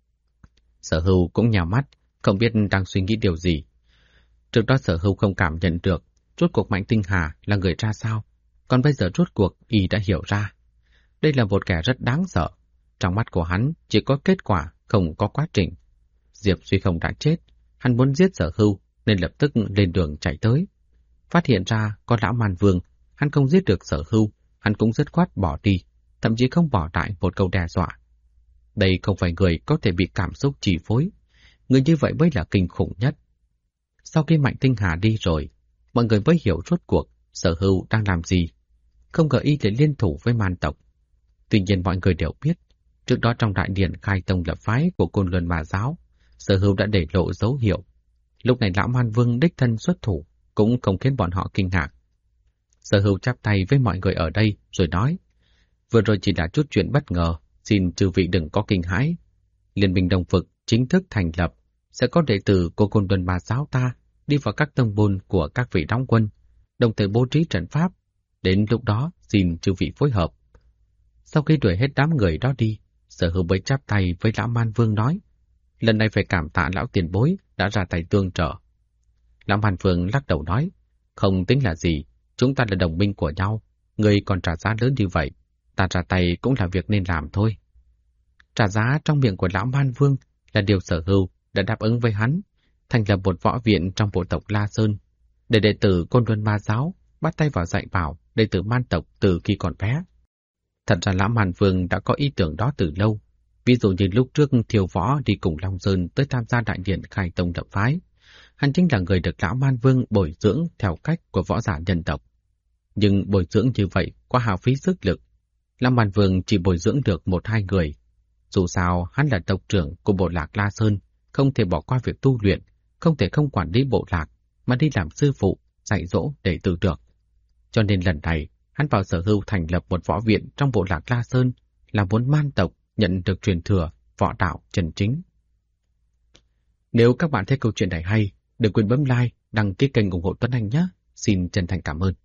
Speaker 1: Sở Hưu cũng nhào mắt, không biết đang suy nghĩ điều gì. Trước đó Sở Hưu không cảm nhận được rốt cuộc Mạnh Tinh Hà là người ra sao, còn bây giờ rốt cuộc y đã hiểu ra. Đây là một kẻ rất đáng sợ. Trong mắt của hắn chỉ có kết quả, không có quá trình. Diệp Duy Không đã chết, hắn muốn giết Sở Hưu nên lập tức lên đường chạy tới. Phát hiện ra có Lão Man Vương, hắn không giết được Sở Hưu, hắn cũng dứt khoát bỏ đi, thậm chí không bỏ lại một câu đe dọa. Đây không phải người có thể bị cảm xúc chi phối, người như vậy mới là kinh khủng nhất. Sau khi Mạnh Tinh Hà đi rồi, mọi người mới hiểu rốt cuộc Sở Hưu đang làm gì. Không ngờ y lại liên thủ với man tộc. Tuy nhiên mọi người đều biết, trước đó trong đại điện khai tông lập phái của Côn Luân Ma Giáo, Sở Hưu đã để lộ dấu hiệu. Lúc này Lão Man Vương đích thân xuất thủ, cũng không khiến bọn họ kinh ngạc. Sở Hưu chắp tay với mọi người ở đây rồi nói, vừa rồi chỉ là chút chuyện bất ngờ, xin chư vị đừng có kinh hãi. Liên minh Đông Vực chính thức thành lập, sẽ có đệ tử của Côn Luân Ma Giáo ta đi vào các tông môn của các vị đóng quân, đồng thời bố trí trận pháp. Đến lúc đó xin chư vị phối hợp. Sau khi đuổi hết đám người đó đi, Sở Hưu mới chắp tay với Lão Man Vương nói, lần này phải cảm tạ lão tiền bối đã ra tay tương trợ. Lão Man Vương lắc đầu nói, không tính là gì, chúng ta là đồng minh của nhau, người còn trả giá lớn như vậy, ta ra tay cũng là việc nên làm thôi. Trả giá trong miệng của Lão Man Vương là điều Sở Hưu đã đáp ứng với hắn, thành lập một võ viện trong bộ tộc La Sơn, để đệ tử Côn Luân Ma Giáo bắt tay vào dạy bảo đệ tử man tộc từ khi còn bé. Thật ra Lão Man Vương đã có ý tưởng đó từ lâu, ví dụ như lúc trước Thiều Võ đi cùng Long Sơn tới tham gia đại điện khai tông lập phái, hắn chính là người được Lão Man Vương bồi dưỡng theo cách của võ giả nhân tộc. Nhưng bồi dưỡng như vậy quá hao phí sức lực, Lão Man Vương chỉ bồi dưỡng được 1-2 người. Dù sao hắn là tộc trưởng của bộ lạc La Sơn, không thể bỏ qua việc tu luyện, không thể không quản lý bộ lạc, mà đi làm sư phụ, dạy dỗ đệ tử được. Cho nên lần này, hắn vào Sở Hưu thành lập một võ viện trong bộ lạc La Sơn, là muốn man tộc nhận được truyền thừa võ đạo chân chính. Nếu các bạn thấy câu chuyện này hay, đừng quên bấm like, đăng ký kênh ủng hộ Tuấn Anh nhé. Xin chân thành cảm ơn.